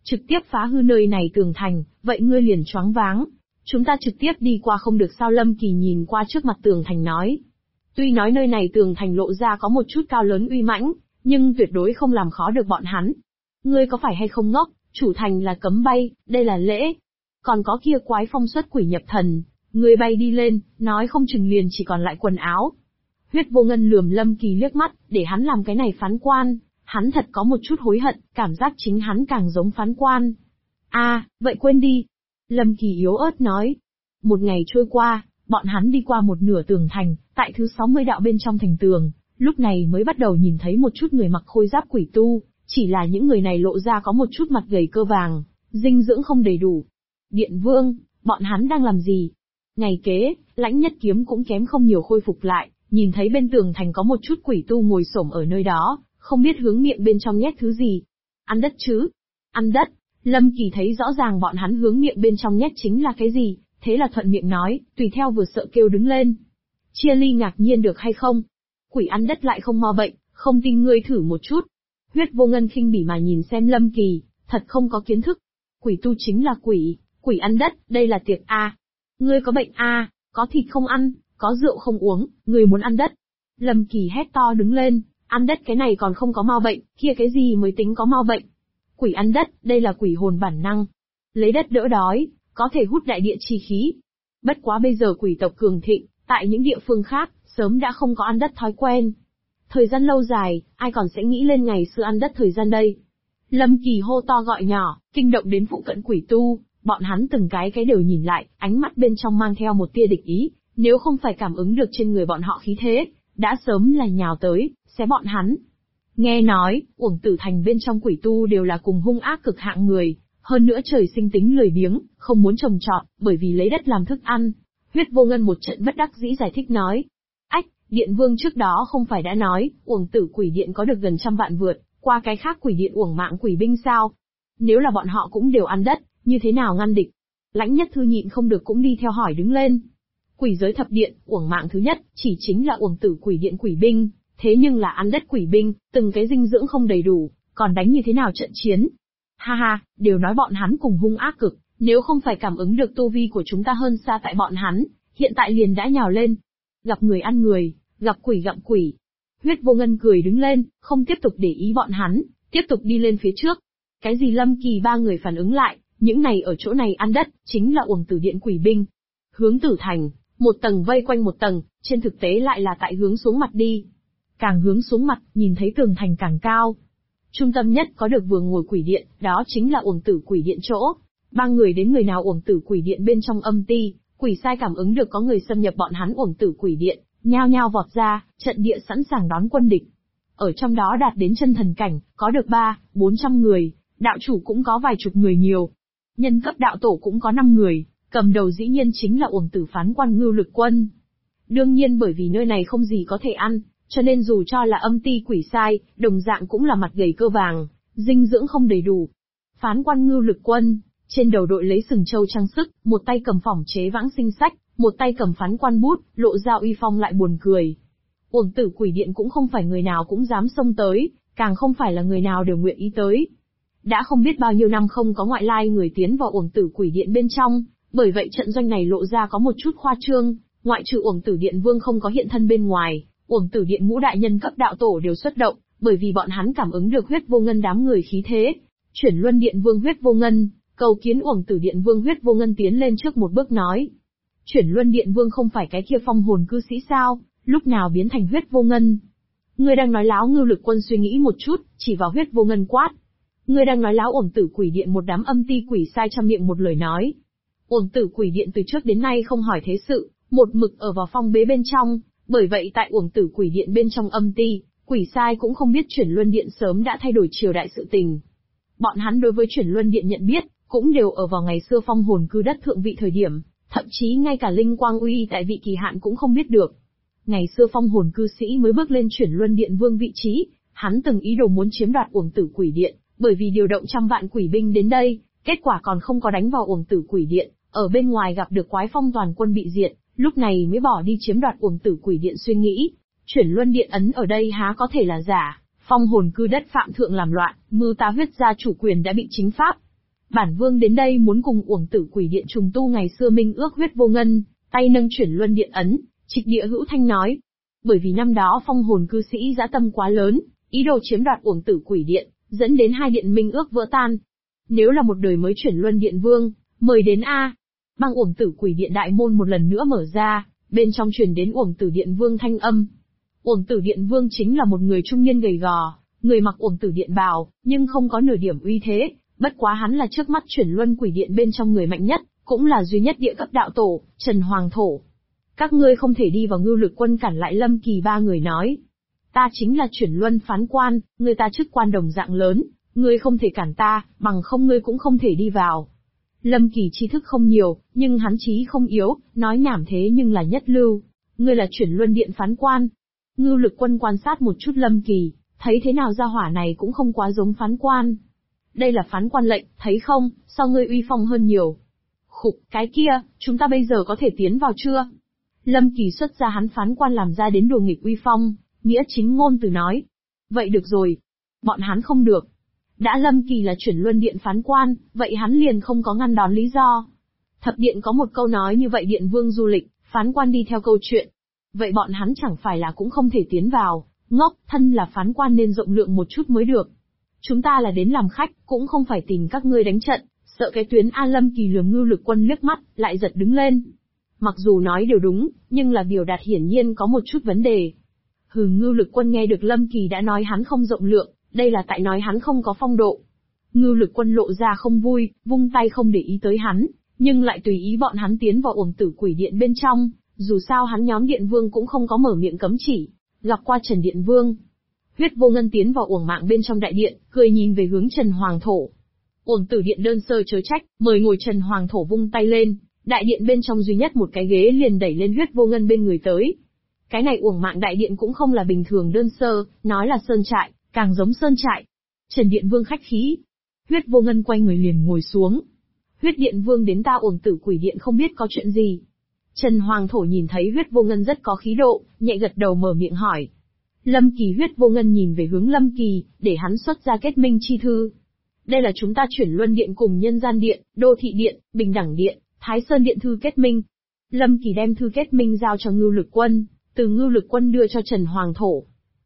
Speaker 1: trực tiếp phá hư nơi này tường thành, vậy ngươi liền choáng váng. Chúng ta trực tiếp đi qua không được sao? Lâm Kỳ nhìn qua trước mặt tường thành nói. Tuy nói nơi này tường thành lộ ra có một chút cao lớn uy mãnh, nhưng tuyệt đối không làm khó được bọn hắn. Ngươi có phải hay không ngốc, chủ thành là cấm bay, đây là lễ. Còn có kia quái phong xuất quỷ nhập thần, ngươi bay đi lên, nói không chừng liền chỉ còn lại quần áo. Huyết Vô Ngân lườm Lâm Kỳ liếc mắt, để hắn làm cái này phán quan, hắn thật có một chút hối hận, cảm giác chính hắn càng giống phán quan. Vậy quên đi. Lâm Kỳ yếu ớt nói. Một ngày trôi qua, bọn hắn đi qua một nửa tường thành, tại thứ 60 đạo bên trong thành tường, lúc này mới bắt đầu nhìn thấy một chút người mặc khôi giáp quỷ tu, chỉ là những người này lộ ra có một chút mặt gầy cơ vàng, dinh dưỡng không đầy đủ. Điện Vương, bọn hắn đang làm gì? Ngày kế, Lãnh Nhất Kiếm cũng kém không nhiều khôi phục lại, nhìn thấy bên tường thành có một chút quỷ tu ngồi xổm ở nơi đó, không biết hướng miệng bên trong nhét thứ gì. Ăn đất chứ? Ăn đất. Lâm Kỳ thấy rõ ràng bọn hắn hướng miệng bên trong nhét chính là cái gì, thế là thuận miệng nói, tùy theo vừa sợ kêu đứng lên. Chia Ly ngạc nhiên được hay không? Quỷ ăn đất lại không mo bệnh, không tin ngươi thử một chút. Huyết Vô Ngân khinh bỉ mà nhìn xem Lâm Kỳ, thật không có kiến thức. Quỷ tu chính là quỷ, quỷ ăn đất, đây là tiệc Ngươi có bệnh có thịt không ăn, có rượu không uống, ngươi muốn ăn đất. Lâm Kỳ hét to đứng lên, ăn đất cái này còn không có mau bệnh, kia cái gì mới tính có mau bệnh. Quỷ ăn đất, đây là quỷ hồn bản năng. Lấy đất đỡ đói, có thể hút đại địa chi khí. Bất quá bây giờ quỷ tộc cường thịnh, tại những địa phương khác, sớm đã không có ăn đất thói quen. Thời gian lâu dài, ai còn sẽ nghĩ lên ngày xưa ăn đất thời gian đây. Lâm Kỳ hô to gọi nhỏ, kinh động đến phụ cận quỷ tu, bọn hắn từng cái đều nhìn lại, ánh mắt bên trong mang theo một tia địch ý, nếu không phải cảm ứng được trên người bọn họ khí thế, đã sớm là nhào tới, xé bọn hắn. Nghe nói, Uổng Tử Thành bên trong quỷ tu đều là cùng hung ác cực hạng người, hơn nữa trời sinh tính lười biếng, không muốn trồng trọt, bởi vì lấy đất làm thức ăn. Huyết Vô Ngân một trận bất đắc dĩ giải thích nói. Điện Vương trước đó không phải đã nói, Uổng Tử Quỷ Điện có được gần 100 vạn vượt, qua cái khác quỷ điện Uổng Mạng quỷ binh sao? Nếu là bọn họ cũng đều ăn đất, như thế nào ngăn địch? Lãnh Nhất Thư nhịn không được cũng đi theo hỏi đứng lên. Quỷ giới thập điện, Uổng Mạng thứ nhất, chỉ chính là Uổng Tử Quỷ Điện quỷ binh, thế nhưng là ăn đất quỷ binh, từng cái dinh dưỡng không đầy đủ, còn đánh như thế nào trận chiến? Ha, đều nói bọn hắn cùng hung ác cực, nếu không phải cảm ứng được tu vi của chúng ta hơn xa tại bọn hắn, hiện tại liền đã nhào lên. Gặp người ăn người, gặp quỷ gặm quỷ. Huyết Vô Ngân cười đứng lên, không tiếp tục để ý bọn hắn, tiếp tục đi lên phía trước. Cái gì? Lâm Kỳ ba người phản ứng lại, những này ở chỗ này ăn đất, chính là Uổng Tử Điện quỷ binh. Hướng Tử Thành, một tầng vây quanh một tầng, trên thực tế lại là tại hướng xuống mặt đi. Càng hướng xuống mặt, nhìn thấy tường thành càng cao. Trung tâm nhất có được vừa ngồi quỷ điện, đó chính là Uổng Tử Quỷ Điện chỗ. Ba người đến người nào Uổng Tử Quỷ Điện bên trong âm ti, quỷ sai cảm ứng được có người xâm nhập bọn hắn Uổng Tử Quỷ Điện, nhao nhao vọt ra, trận địa sẵn sàng đón quân địch. Ở trong đó đạt đến chân thần cảnh, có được 300-400 người, đạo chủ cũng có vài chục người nhiều. Nhân cấp đạo tổ cũng có 5 người, cầm đầu dĩ nhiên chính là Uổng Tử phán quan Ngưu Lực Quân. Đương nhiên bởi vì nơi này không gì có thể ăn, cho nên dù cho là âm ti quỷ sai, đồng dạng cũng là mặt gầy cơ vàng, dinh dưỡng không đầy đủ. Phán quan Ngưu Lực Quân, trên đầu đội lấy sừng châu trang sức, một tay cầm phỏng chế vãng sinh sách, một tay cầm phán quan bút, lộ ra uy phong lại buồn cười. Uổng Tử Quỷ Điện cũng không phải người nào cũng dám xông tới, càng không phải là người nào đều nguyện ý tới. Đã không biết bao nhiêu năm không có ngoại lai người tiến vào Uổng Tử Quỷ Điện bên trong, bởi vậy trận doanh này lộ ra có một chút khoa trương, ngoại trừ Uổng Tử Điện Vương không có hiện thân bên ngoài, Uổng Tử Điện ngũ đại nhân cấp đạo tổ đều xuất động, bởi vì bọn hắn cảm ứng được Huyết Vô Ngân đám người khí thế. Chuyển Luân Điện Vương Huyết Vô Ngân, cầu kiến Uổng Tử Điện Vương. Huyết Vô Ngân tiến lên trước một bước nói. Chuyển Luân Điện Vương không phải cái kia phong hồn cư sĩ sao, lúc nào biến thành Huyết Vô Ngân? Ngươi đang nói láo? Ngưu Lực Quân suy nghĩ một chút, chỉ vào Huyết Vô Ngân quát. Ngươi đang nói láo? Uổng Tử Quỷ Điện một đám âm ti quỷ sai trong miệng một lời nói. Uổng Tử Quỷ Điện từ trước đến nay không hỏi thế sự, một mực ở vào phong bế bên trong, bởi vậy tại Uổng Tử Quỷ Điện bên trong âm ti, quỷ sai cũng không biết Chuyển Luân Điện sớm đã thay đổi triều đại sự tình. Bọn hắn đối với Chuyển Luân Điện nhận biết, cũng đều ở vào ngày xưa phong hồn cư đất thượng vị thời điểm, thậm chí ngay cả linh quang uy tại vị kỳ hạn cũng không biết được. Ngày xưa phong hồn cư sĩ mới bước lên Chuyển Luân Điện Vương vị trí, hắn từng ý đồ muốn chiếm đoạt Uổng Tử Quỷ Điện, bởi vì điều động 100 vạn quỷ binh đến đây, kết quả còn không có đánh vào Uổng Tử Quỷ Điện, ở bên ngoài gặp được quái phong toàn quân bị diệt, lúc này mới bỏ đi chiếm đoạt Uổng Tử Quỷ Điện. Suy nghĩ, Chuyển Luân Điện ấn ở đây há có thể là giả, phong hồn cư đất phạm thượng làm loạn, mưu ta huyết gia chủ quyền đã bị chính pháp. Bản vương đến đây muốn cùng Uổng Tử Quỷ Điện trùng tu ngày xưa minh ước huyết vô ngân, tay nâng chuyển luân điện ấn, trịch địa hữu thanh nói. Bởi vì năm đó phong hồn cư sĩ dã tâm quá lớn, ý đồ chiếm đoạt Uổng Tử Quỷ Điện, dẫn đến hai điện minh ước vỡ tan. Nếu là một đời mới chuyển luân điện vương, mời đến a. Băng Uổng Tử Quỷ Điện đại môn một lần nữa mở ra, bên trong truyền đến Uổng Tử Điện vương thanh âm. Uổng Tử Điện vương chính là một người trung niên gầy gò, người mặc Uổng Tử Điện bào, nhưng không có nửa điểm uy thế, bất quá hắn là trước mắt chuyển luân quỷ điện bên trong người mạnh nhất, cũng là duy nhất địa cấp đạo tổ, Trần Hoàng Thổ. Các ngươi không thể đi vào Ngưu Lực Quân cản lại Lâm Kỳ ba người nói. Ta chính là chuyển luân phán quan, người ta chức quan đồng dạng lớn, ngươi không thể cản ta, bằng không ngươi cũng không thể đi vào. Lâm Kỳ tri thức không nhiều, nhưng hắn trí không yếu, nói nhảm thế nhưng là nhất lưu. Ngươi là chuyển luân điện phán quan. Ngưu Lực Quân quan sát một chút Lâm Kỳ, thấy thế nào gia hỏa này cũng không quá giống phán quan. Đây là phán quan lệnh, thấy không, so ngươi uy phong hơn nhiều. Khục, cái kia, chúng ta bây giờ có thể tiến vào chưa? Lâm Kỳ xuất ra hắn phán quan làm ra đến đùa nghịch uy phong, nghĩa chính ngôn từ nói. Vậy được rồi. Bọn hắn không được. Đã Lâm Kỳ là chuyển luân điện phán quan, vậy hắn liền không có ngăn đón lý do. Thập điện có một câu nói như vậy điện vương du lịch, phán quan đi theo câu chuyện. Vậy bọn hắn chẳng phải là cũng không thể tiến vào, ngốc, thân là phán quan nên rộng lượng một chút mới được. Chúng ta là đến làm khách, cũng không phải tìm các ngươi đánh trận, sợ cái tuyến A. Lâm Kỳ lườm Ngưu Lực Quân liếc mắt, lại giật đứng lên. Mặc dù nói đều đúng, nhưng là biểu đạt hiển nhiên có một chút vấn đề. Ngưu Lực Quân nghe được Lâm Kỳ đã nói hắn không rộng lượng, đây là tại nói hắn không có phong độ. Ngưu Lực Quân lộ ra không vui, vung tay không để ý tới hắn, nhưng lại tùy ý bọn hắn tiến vào Uổng Tử Quỷ Điện bên trong, dù sao hắn nhóm Điện Vương cũng không có mở miệng cấm chỉ. Gặp qua Trần Điện Vương, Huyết Vô Ngân tiến vào Uổng Mạng bên trong đại điện, cười nhìn về hướng Trần Hoàng Thổ. Uổng Tử Điện đơn sơ chớ trách, mời ngồi. Trần Hoàng Thổ vung tay lên, đại điện bên trong duy nhất một cái ghế liền đẩy lên Huyết Vô Ngân bên người tới. Cái này Uổng Mạng đại điện cũng không là bình thường đơn sơ, nói là sơn trại, càng giống sơn trại. Trần Điện Vương khách khí. Huyết Vô Ngân quay người liền ngồi xuống. Huyết Điện Vương đến ta Uổng Tử Quỷ Điện không biết có chuyện gì. Trần Hoàng Thổ nhìn thấy Huyết Vô Ngân rất có khí độ, nhẹ gật đầu mở miệng hỏi. Lâm Kỳ. Huyết Vô Ngân nhìn về hướng Lâm Kỳ, để hắn xuất ra kết minh chi thư. Đây là chúng ta chuyển luân điện cùng nhân gian điện, đô thị điện, bình đẳng điện, Thái Sơn điện thư kết minh. Lâm Kỳ đem thư kết minh giao cho Ngưu Lực Quân, từ Ngưu Lực Quân đưa cho Trần Hoàng Thổ.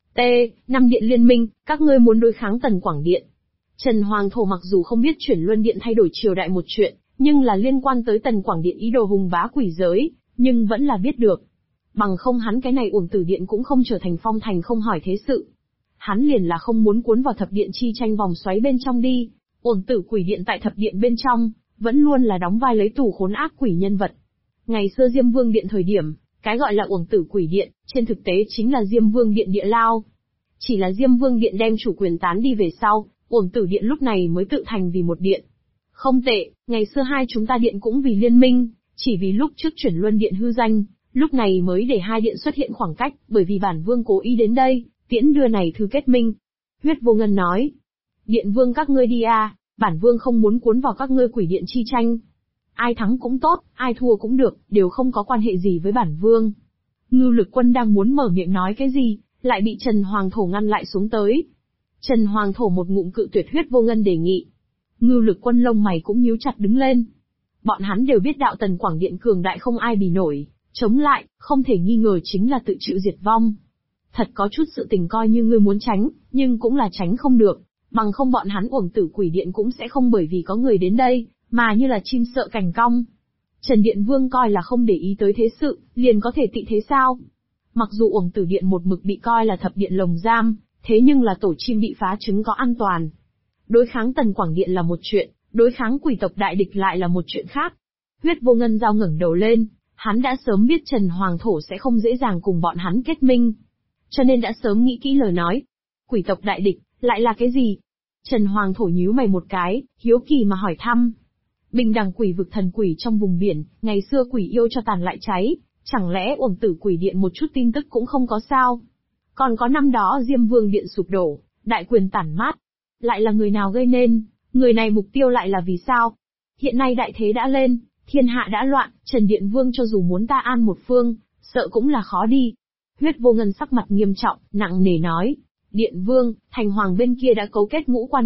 Speaker 1: Năm điện liên minh, các ngươi muốn đối kháng Tần Quảng Điện. Trần Hoàng Thổ mặc dù không biết chuyển luân điện thay đổi triều đại một chuyện, nhưng là liên quan tới Tần Quảng Điện ý đồ hùng bá quỷ giới, nhưng vẫn là biết được. Bằng không hắn cái này Uổng Tử Điện cũng không trở thành phong thành không hỏi thế sự. Hắn liền là không muốn cuốn vào thập điện chi tranh vòng xoáy bên trong đi. Uổng Tử Quỷ Điện tại thập điện bên trong, vẫn luôn là đóng vai lấy tù khốn ác quỷ nhân vật. Ngày xưa Diêm Vương Điện thời điểm, cái gọi là Uổng Tử Quỷ Điện, trên thực tế chính là Diêm Vương Điện địa lao. Chỉ là Diêm Vương Điện đem chủ quyền tán đi về sau, Uổng Tử Điện lúc này mới tự thành vì một điện. Không tệ, ngày xưa hai chúng ta điện cũng vì liên minh, chỉ vì lúc trước chuyển luân điện hư danh, lúc này mới để hai điện xuất hiện khoảng cách, bởi vì bản vương cố ý đến đây, tiễn đưa này thư kết minh. Huyết Vô Ngân nói, Điện Vương các ngươi đi a, bản vương không muốn cuốn vào các ngươi quỷ điện chi tranh. Ai thắng cũng tốt, ai thua cũng được, đều không có quan hệ gì với bản vương. Ngưu Lực Quân đang muốn mở miệng nói cái gì, lại bị Trần Hoàng Thổ ngăn lại xuống tới. Trần Hoàng Thổ một ngụm cự tuyệt Huyết Vô Ngân đề nghị. Ngưu Lực Quân lông mày cũng nhíu chặt đứng lên. Bọn hắn đều biết đạo Tần Quảng Điện cường đại không ai bì nổi, chống lại, không thể nghi ngờ chính là tự chịu diệt vong. Thật có chút sự tình coi như ngươi muốn tránh, nhưng cũng là tránh không được, bằng không bọn hắn Uổng Tử Quỷ Điện cũng sẽ không bởi vì có người đến đây, mà như là chim sợ cành cong. Trần Điện Vương coi là không để ý tới thế sự, liền có thể tị thế sao? Mặc dù Uổng Tử Điện một mực bị coi là thập điện lồng giam, thế nhưng là tổ chim bị phá trứng có an toàn. Đối kháng Tần Quảng Điện là một chuyện, đối kháng quỷ tộc đại địch lại là một chuyện khác. Huyết Vô Ngân giao ngẩng đầu lên, hắn đã sớm biết Trần Hoàng Thổ sẽ không dễ dàng cùng bọn hắn kết minh, cho nên đã sớm nghĩ kỹ lời nói. Quỷ tộc đại địch, lại là cái gì? Trần Hoàng Thổ nhíu mày một cái, hiếu kỳ mà hỏi thăm. Bình đẳng quỷ vực thần quỷ trong vùng biển, ngày xưa quỷ yêu cho tàn lại cháy, chẳng lẽ Uổng Tử Quỷ Điện một chút tin tức cũng không có sao? Còn có năm đó Diêm Vương Điện sụp đổ, đại quyền tản mát, lại là người nào gây nên, người này mục tiêu lại là vì sao? Hiện nay đại thế đã lên, thiên hạ đã loạn, Trần Điện Vương cho dù muốn ta an một phương, sợ cũng là khó đi. Huyết Vô Ngân sắc mặt nghiêm trọng, nặng nề nói, Điện Vương, thành hoàng bên kia đã cấu kết Ngũ Quan Điện,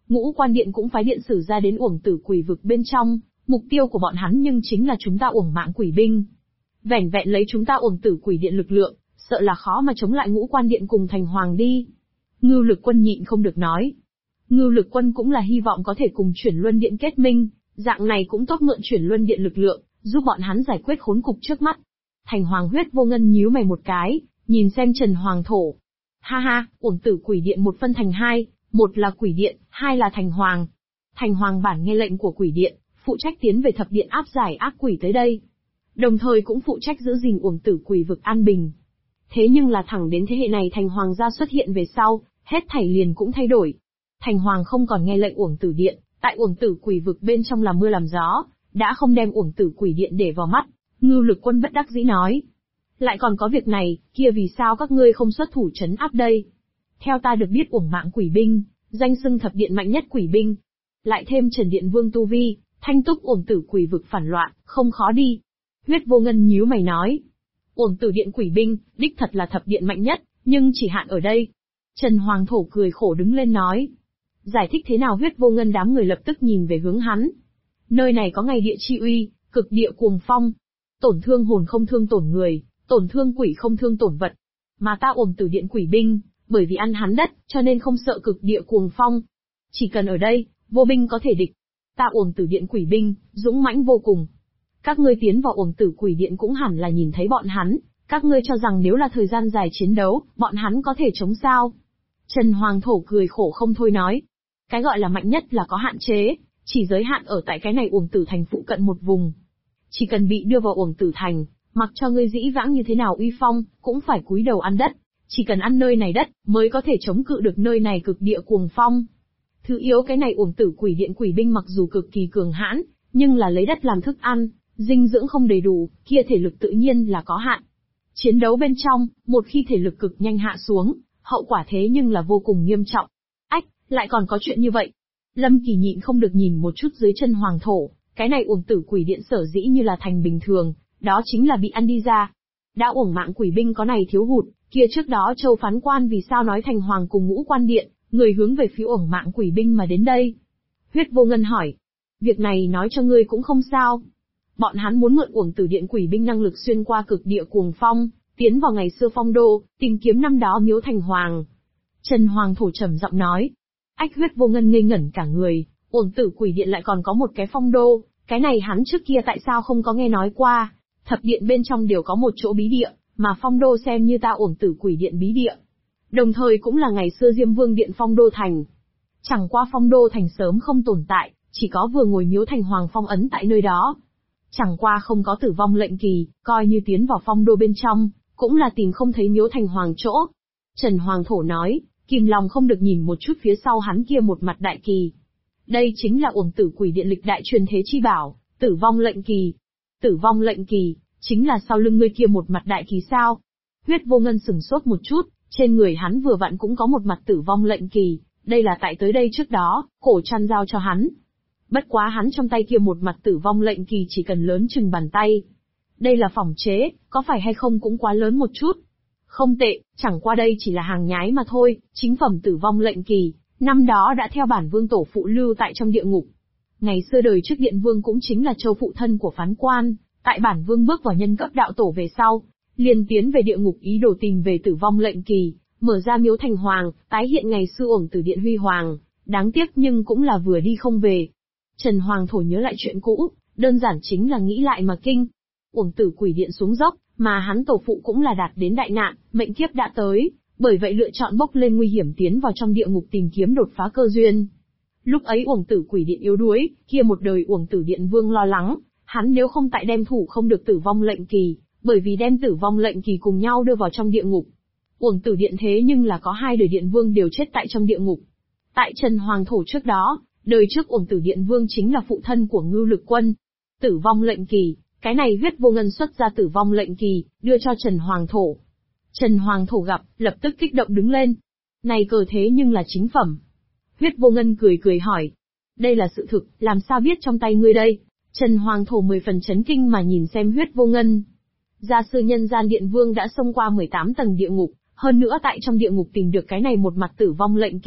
Speaker 1: Ngũ Quan Điện cũng phái điện sử ra đến Uổng Tử Quỷ vực bên trong, mục tiêu của bọn hắn nhưng chính là chúng ta Uổng Mạng Quỷ binh. Vẻn vẹn lấy chúng ta Uổng Tử Quỷ điện lực lượng, sợ là khó mà chống lại Ngũ Quan Điện cùng Thành Hoàng đi. Ngưu Lực Quân nhịn không được nói. Ngưu Lực Quân cũng là hy vọng có thể cùng Chuyển Luân Điện kết minh, dạng này cũng tốt mượn Chuyển Luân Điện lực lượng, giúp bọn hắn giải quyết khốn cục trước mắt. Thành Hoàng Huyết Vô Ngân nhíu mày một cái, nhìn xem Trần Hoàng Thổ. Ha ha, Uổng Tử Quỷ điện một phân thành hai, một là Quỷ điện, hai là Thành Hoàng. Thành Hoàng bản nghe lệnh của Quỷ điện, phụ trách tiến về thập điện áp giải ác quỷ tới đây, đồng thời cũng phụ trách giữ gìn Uổng Tử Quỷ vực an bình. Thế nhưng là thẳng đến thế hệ này Thành Hoàng gia xuất hiện về sau, hết thảy liền cũng thay đổi. Thành Hoàng không còn nghe lệnh Uổng Tử điện, tại Uổng Tử Quỷ vực bên trong làm mưa làm gió, đã không đem Uổng Tử Quỷ điện để vào mắt. Ngưu Lực Quân bất đắc dĩ nói. Lại còn có việc này, kia vì sao các ngươi không xuất thủ trấn áp đây? Theo ta được biết Uổng Mạng Quỷ binh, danh xưng thập điện mạnh nhất quỷ binh. Lại thêm Trần Điện Vương tu vi, thanh túc Uổng Tử Quỷ vực phản loạn, không khó đi. Huyết Vô Ngân nhíu mày nói. Uổng Tử điện quỷ binh, đích thật là thập điện mạnh nhất, nhưng chỉ hạn ở đây. Trần Hoàng Thổ cười khổ đứng lên nói. Giải thích thế nào? Huyết Vô Ngân đám người lập tức nhìn về hướng hắn. Nơi này có ngày địa chi uy, cực địa cuồng phong. Tổn thương hồn không thương tổn người, tổn thương quỷ không thương tổn vật. Mà ta Uổng Tử điện quỷ binh, bởi vì ăn hắn đất, cho nên không sợ cực địa cuồng phong. Chỉ cần ở đây, vô binh có thể địch. Ta Uổng Tử điện quỷ binh, dũng mãnh vô cùng. Các ngươi tiến vào Uổng Tử Quỷ điện cũng hẳn là nhìn thấy bọn hắn, các ngươi cho rằng nếu là thời gian dài chiến đấu, bọn hắn có thể chống sao? Trần Hoàng Thổ cười khổ không thôi nói. Cái gọi là mạnh nhất là có hạn chế, chỉ giới hạn ở tại cái này Uổng Tử thành phụ cận một vùng. Chỉ cần bị đưa vào Uổng Tử thành, mặc cho ngươi dĩ vãng như thế nào uy phong, cũng phải cúi đầu ăn đất. Chỉ cần ăn nơi này đất, mới có thể chống cự được nơi này cực địa cuồng phong. Thứ yếu cái này Uổng Tử Quỷ điện quỷ binh mặc dù cực kỳ cường hãn, nhưng là lấy đất làm thức ăn, dinh dưỡng không đầy đủ, kia thể lực tự nhiên là có hạn. Chiến đấu bên trong, một khi thể lực cực nhanh hạ xuống, hậu quả thế nhưng là vô cùng nghiêm trọng. Ách, lại còn có chuyện như vậy. Lâm Kỳ nhịn không được nhìn một chút dưới chân Hoàng Thổ, cái này Uổng Tử Quỷ điện sở dĩ như là thành bình thường, đó chính là bị ăn đi ra. Đã Uổng Mạng Quỷ binh có này thiếu hụt, kia trước đó Châu Phán Quan vì sao nói Thành Hoàng cùng Ngũ Quan điện, người hướng về phía Uổng Mạng Quỷ binh mà đến đây? Huyết Vô Ngân hỏi. Việc này nói cho ngươi cũng không sao. Bọn hắn muốn mượn Uổng Tử điện quỷ binh năng lực xuyên qua cực địa cuồng phong, tiến vào ngày xưa phong đô, tìm kiếm năm đó Miếu Thành Hoàng. Trần Hoàng Thổ trầm giọng nói. Ách Huyết Vô Ngân ngây ngẩn cả người, Uổng Tử Quỷ điện lại còn có một cái phong đô, cái này hắn trước kia tại sao không có nghe nói qua? Thập điện bên trong đều có một chỗ bí địa, mà phong đô xem như ta Uổng Tử Quỷ điện bí địa. Đồng thời cũng là ngày xưa Diêm Vương điện phong đô thành. Chẳng qua phong đô thành sớm không tồn tại, chỉ có vừa ngồi Miếu Thành Hoàng phong ấn tại nơi đó. Chẳng qua không có tử vong lệnh kỳ, coi như tiến vào phong đô bên trong, cũng là tìm không thấy Miếu Thành Hoàng chỗ. Trần Hoàng Thổ nói, kìm lòng không được nhìn một chút phía sau hắn kia một mặt đại kỳ. Đây chính là Uổng Tử Quỷ điện lịch đại truyền thế chi bảo, tử vong lệnh kỳ. Tử vong lệnh kỳ, chính là sau lưng ngươi kia một mặt đại kỳ sao? Huyết Vô Ngân sửng sốt một chút, trên người hắn vừa vặn cũng có một mặt tử vong lệnh kỳ, đây là tại tới đây trước đó, Cổ Trăn giao cho hắn. Bất quá hắn trong tay kia một mặt tử vong lệnh kỳ chỉ cần lớn chừng bàn tay. Đây là phỏng chế, có phải hay không cũng quá lớn một chút. Không tệ, chẳng qua đây chỉ là hàng nhái mà thôi, chính phẩm tử vong lệnh kỳ, năm đó đã theo bản vương tổ phụ lưu tại trong địa ngục. Ngày xưa đời trước điện vương cũng chính là Châu phụ thân của Phán Quan, tại bản vương bước vào nhân cấp đạo tổ về sau, liền tiến về địa ngục ý đồ tìm về tử vong lệnh kỳ, mở ra Miếu Thành Hoàng, tái hiện ngày xưa Uổng Tử điện huy hoàng, đáng tiếc nhưng cũng là vừa đi không về. Trần Hoàng Thổ nhớ lại chuyện cũ, đơn giản chính là nghĩ lại mà kinh. Uổng Tử Quỷ điện xuống dốc, mà hắn tổ phụ cũng là đạt đến đại nạn, mệnh kiếp đã tới, bởi vậy lựa chọn bốc lên nguy hiểm tiến vào trong địa ngục tìm kiếm đột phá cơ duyên. Lúc ấy Uổng Tử Quỷ điện yếu đuối, kia một đời Uổng Tử điện vương lo lắng, hắn nếu không tại đem thủ không được tử vong lệnh kỳ, bởi vì đem tử vong lệnh kỳ cùng nhau đưa vào trong địa ngục. Uổng Tử điện thế nhưng là có hai đời điện vương đều chết tại trong địa ngục. Tại Trần Hoàng Thổ trước đó, đời trước Uổng Tử điện vương chính là phụ thân của Ngưu Lực Quân. Tử vong lệnh kỳ, cái này Huyết Vô Ngân xuất ra tử vong lệnh kỳ, đưa cho Trần Hoàng Thổ. Trần Hoàng Thổ gặp, lập tức kích động đứng lên. Này cờ thế nhưng là chính phẩm. Huyết Vô Ngân cười cười hỏi. Đây là sự thực, làm sao biết trong tay ngươi đây? Trần Hoàng Thổ 10 phần chấn kinh mà nhìn xem Huyết Vô Ngân. Gia sư nhân gian điện vương đã xông qua 18 tầng địa ngục, hơn nữa tại trong địa ngục tìm được cái này một mặt tử vong lệnh kỳ,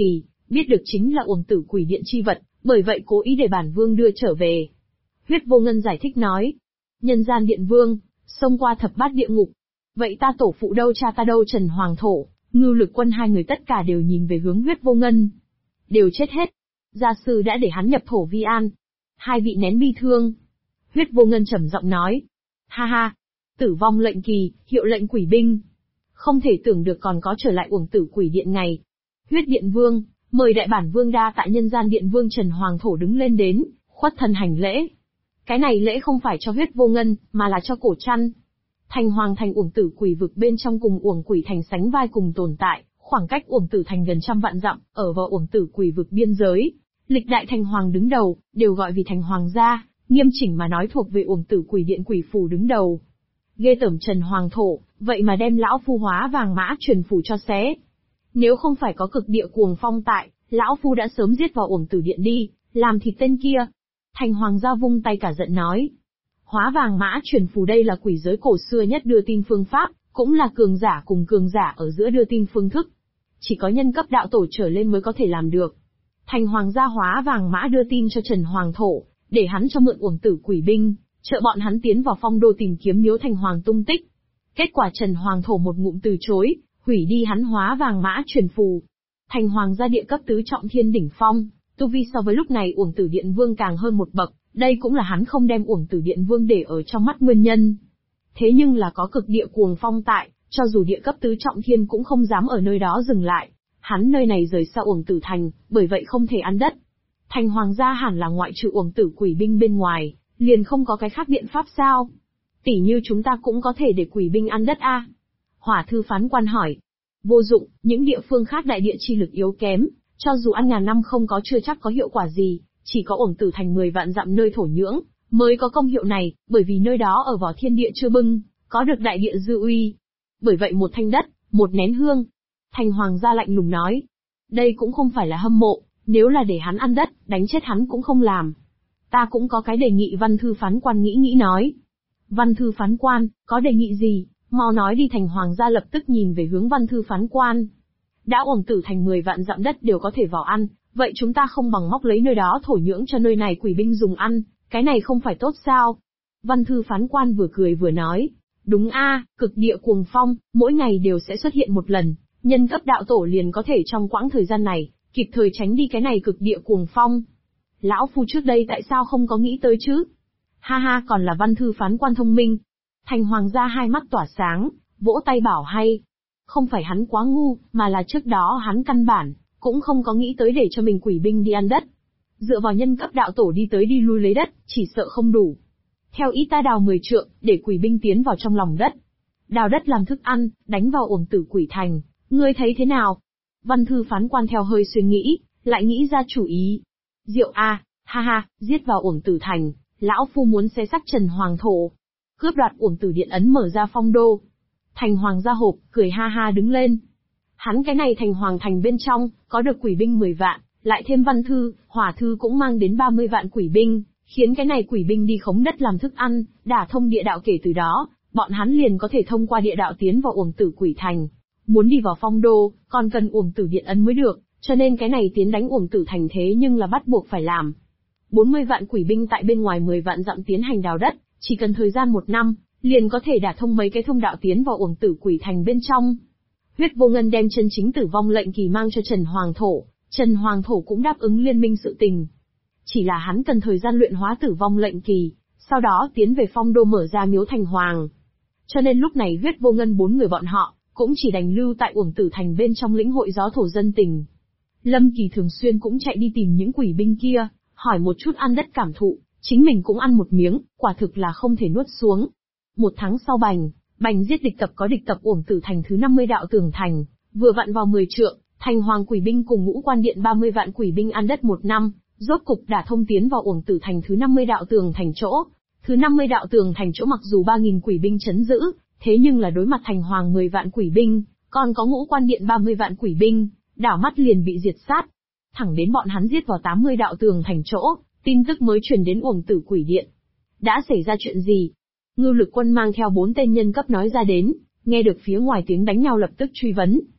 Speaker 1: biết được chính là uổng tử quỷ điện chi vật, bởi vậy cố ý để bản vương đưa trở về. Huyết Vô Ngân giải thích nói, nhân gian điện vương, xông qua thập bát địa ngục. Vậy ta tổ phụ đâu, cha ta đâu, Trần Hoàng Thổ, Ngưu Lực Quân, hai người tất cả đều nhìn về hướng Huyết Vô Ngân. Đều chết hết. Gia sư đã để hắn nhập thổ vi an. Hai vị nén bi thương. Huyết Vô Ngân trầm giọng nói. Ha ha. Tử vong lệnh kỳ, hiệu lệnh quỷ binh. Không thể tưởng được còn có trở lại uổng tử quỷ điện ngày. Huyết Điện Vương, mời đại bản vương đa tại nhân gian điện vương Trần Hoàng Thổ đứng lên đến, khuất thân hành lễ. Cái này lễ không phải cho Huyết Vô Ngân, mà là cho Cổ Trăn. Thành Hoàng Thành uổng tử quỷ vực bên trong cùng uổng quỷ thành sánh vai cùng tồn tại, khoảng cách uổng tử thành gần 100 vạn dặm, ở vào uổng tử quỷ vực biên giới. Lịch đại thành hoàng đứng đầu, đều gọi vì thành hoàng gia, nghiêm chỉnh mà nói thuộc về uổng tử quỷ điện quỷ phù đứng đầu. Ghê tởm Trần Hoàng Thổ, vậy mà đem lão phu hóa vàng mã truyền phù cho xé. Nếu không phải có cực địa cuồng phong tại, lão phu đã sớm giết vào uổng tử điện đi, làm thịt tên kia. Thành hoàng gia vung tay cả giận nói. Hóa vàng mã truyền phù đây là quỷ giới cổ xưa nhất đưa tin phương pháp, cũng là cường giả cùng cường giả ở giữa đưa tin phương thức. Chỉ có nhân cấp đạo tổ trở lên mới có thể làm được. Thành hoàng gia hóa vàng mã đưa tin cho Trần Hoàng Thổ, để hắn cho mượn uổng tử quỷ binh, trợ bọn hắn tiến vào phong đô tìm kiếm miếu thành hoàng tung tích. Kết quả Trần Hoàng Thổ một ngụm từ chối, hủy đi hắn hóa vàng mã truyền phù. Thành hoàng gia địa cấp tứ trọng thiên đỉnh phong, tu vi so với lúc này uổng tử điện vương càng hơn một bậc, đây cũng là hắn không đem uổng tử điện vương để ở trong mắt nguyên nhân. Thế nhưng là có cực địa cuồng phong tại, cho dù địa cấp tứ trọng thiên cũng không dám ở nơi đó dừng lại. Hắn nơi này rời xa uổng tử thành, bởi vậy không thể ăn đất. Thành hoàng gia hẳn là ngoại trừ uổng tử quỷ binh bên ngoài, liền không có cái khác biện pháp sao? Tỉ như chúng ta cũng có thể để quỷ binh ăn đất a? Hỏa thư phán quan hỏi. Vô dụng, những địa phương khác đại địa chi lực yếu kém, cho dù ăn ngàn năm không có chưa chắc có hiệu quả gì, chỉ có uổng tử thành 10 vạn dặm nơi thổ nhưỡng, mới có công hiệu này, bởi vì nơi đó ở vào thiên địa chưa bưng, có được đại địa dư uy. Bởi vậy một thanh đất, một nén hương. Thành hoàng gia lạnh lùng nói. Đây cũng không phải là hâm mộ, nếu là để hắn ăn đất, đánh chết hắn cũng không làm. Ta cũng có cái đề nghị. Văn thư phán quan nghĩ nói. Văn thư phán quan, có đề nghị gì, mau nói đi. Thành hoàng gia lập tức nhìn về hướng văn thư phán quan. Đã uổng tử thành 10 vạn dặm đất đều có thể vào ăn, vậy chúng ta không bằng móc lấy nơi đó thổ nhưỡng cho nơi này quỷ binh dùng ăn, cái này không phải tốt sao? Văn thư phán quan vừa cười vừa nói. Đúng a, cực địa cuồng phong, mỗi ngày đều sẽ xuất hiện một lần, nhân cấp đạo tổ liền có thể trong quãng thời gian này, kịp thời tránh đi cái này cực địa cuồng phong. Lão phu trước đây tại sao không có nghĩ tới chứ? Ha ha, còn là văn thư phán quan thông minh. Thành hoàng gia hai mắt tỏa sáng, vỗ tay bảo hay. Không phải hắn quá ngu, mà là trước đó hắn căn bản, cũng không có nghĩ tới để cho mình quỷ binh đi ăn đất. Dựa vào nhân cấp đạo tổ đi tới đi lui lấy đất, chỉ sợ không đủ. Theo ý ta đào 10 trượng, để quỷ binh tiến vào trong lòng đất. Đào đất làm thức ăn, đánh vào uổng tử quỷ thành, ngươi thấy thế nào? Văn thư phán quan theo hơi suy nghĩ, lại nghĩ ra chủ ý. Diệu a, ha ha, giết vào uổng tử thành, lão phu muốn xé xác Trần Hoàng Thổ. Cướp đoạt uổng tử điện ấn mở ra phong đô. Thành hoàng gia hộp, cười ha ha đứng lên. Hắn cái này thành hoàng thành bên trong, có được quỷ binh 10 vạn, lại thêm văn thư, hỏa thư cũng mang đến 30 vạn quỷ binh, khiến cái này quỷ binh đi khống đất làm thức ăn, đả thông địa đạo, kể từ đó, bọn hắn liền có thể thông qua địa đạo tiến vào uổng tử quỷ thành. Muốn đi vào phong đô, còn cần uổng tử điện ấn mới được, cho nên cái này tiến đánh uổng tử thành thế nhưng là bắt buộc phải làm. 40 vạn quỷ binh tại bên ngoài 10 vạn dặm tiến hành đào đất, chỉ cần thời gian 1 năm, liền có thể đả thông mấy cái thông đạo tiến vào uổng tử quỷ thành bên trong. Huyết Vô Ngân đem chân chính tử vong lệnh kỳ mang cho Trần Hoàng Thổ, Trần Hoàng Thổ cũng đáp ứng liên minh sự tình. Chỉ là hắn cần thời gian luyện hóa tử vong lệnh kỳ, sau đó tiến về phong đô mở ra miếu thành hoàng. Cho nên lúc này Huyết Vô Ngân 4 người bọn họ, cũng chỉ đành lưu tại uổng tử thành bên trong lĩnh hội gió thổ dân tình. Lâm Kỳ thường xuyên cũng chạy đi tìm những quỷ binh kia, hỏi một chút ăn đất cảm thụ, chính mình cũng ăn một miếng, quả thực là không thể nuốt xuống. 1 tháng sau Bành giết địch tập có địch tập uổng tử thành thứ 50 đạo tường thành, vừa vặn vào 10 trượng, thành hoàng quỷ binh cùng ngũ quan điện 30 vạn quỷ binh ăn đất 1 năm, rốt cục đả thông tiến vào uổng tử thành thứ 50 đạo tường thành chỗ. Thứ 50 đạo tường thành chỗ mặc dù 3.000 quỷ binh chấn giữ, thế nhưng là đối mặt thành hoàng 10 vạn quỷ binh, còn có ngũ quan điện 30 vạn quỷ binh, đảo mắt liền bị diệt sát. Thẳng đến bọn hắn giết vào 80 đạo tường thành chỗ, tin tức mới truyền đến uổng tử quỷ điện. Đã xảy ra chuyện gì? Ngưu Lực Quân mang theo 4 tên nhân cấp nói ra đến, nghe được phía ngoài tiếng đánh nhau lập tức truy vấn.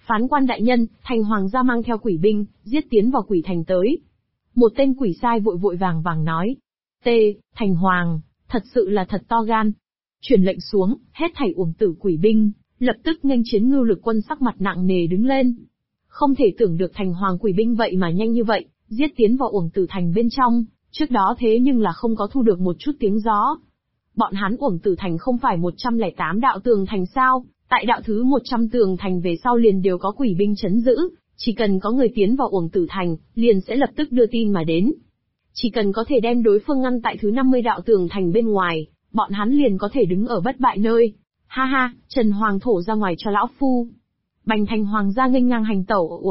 Speaker 1: Phán quan đại nhân, thành hoàng gia mang theo quỷ binh, giết tiến vào quỷ thành tới. Một tên quỷ sai vội vội vàng vàng nói. Thành hoàng, thật sự là thật to gan. Truyền lệnh xuống, hết thảy uổng tử quỷ binh, lập tức nghênh chiến Ngưu Lực Quân sắc mặt nặng nề đứng lên. Không thể tưởng được thành hoàng quỷ binh vậy mà nhanh như vậy, giết tiến vào uổng tử thành bên trong, trước đó thế nhưng là không có thu được một chút tiếng gió. Bọn hắn uổng tử thành không phải 108 đạo tường thành sao, tại đạo thứ 100 tường thành về sau liền đều có quỷ binh chấn giữ, chỉ cần có người tiến vào uổng tử thành, liền sẽ lập tức đưa tin mà đến. Chỉ cần có thể đem đối phương ngăn tại thứ 50 đạo tường thành bên ngoài, bọn hắn liền có thể đứng ở bất bại nơi. Ha ha, Trần Hoàng thổ ra ngoài cho lão phu. Bành thành hoàng gia nghênh ngang hành tẩu ở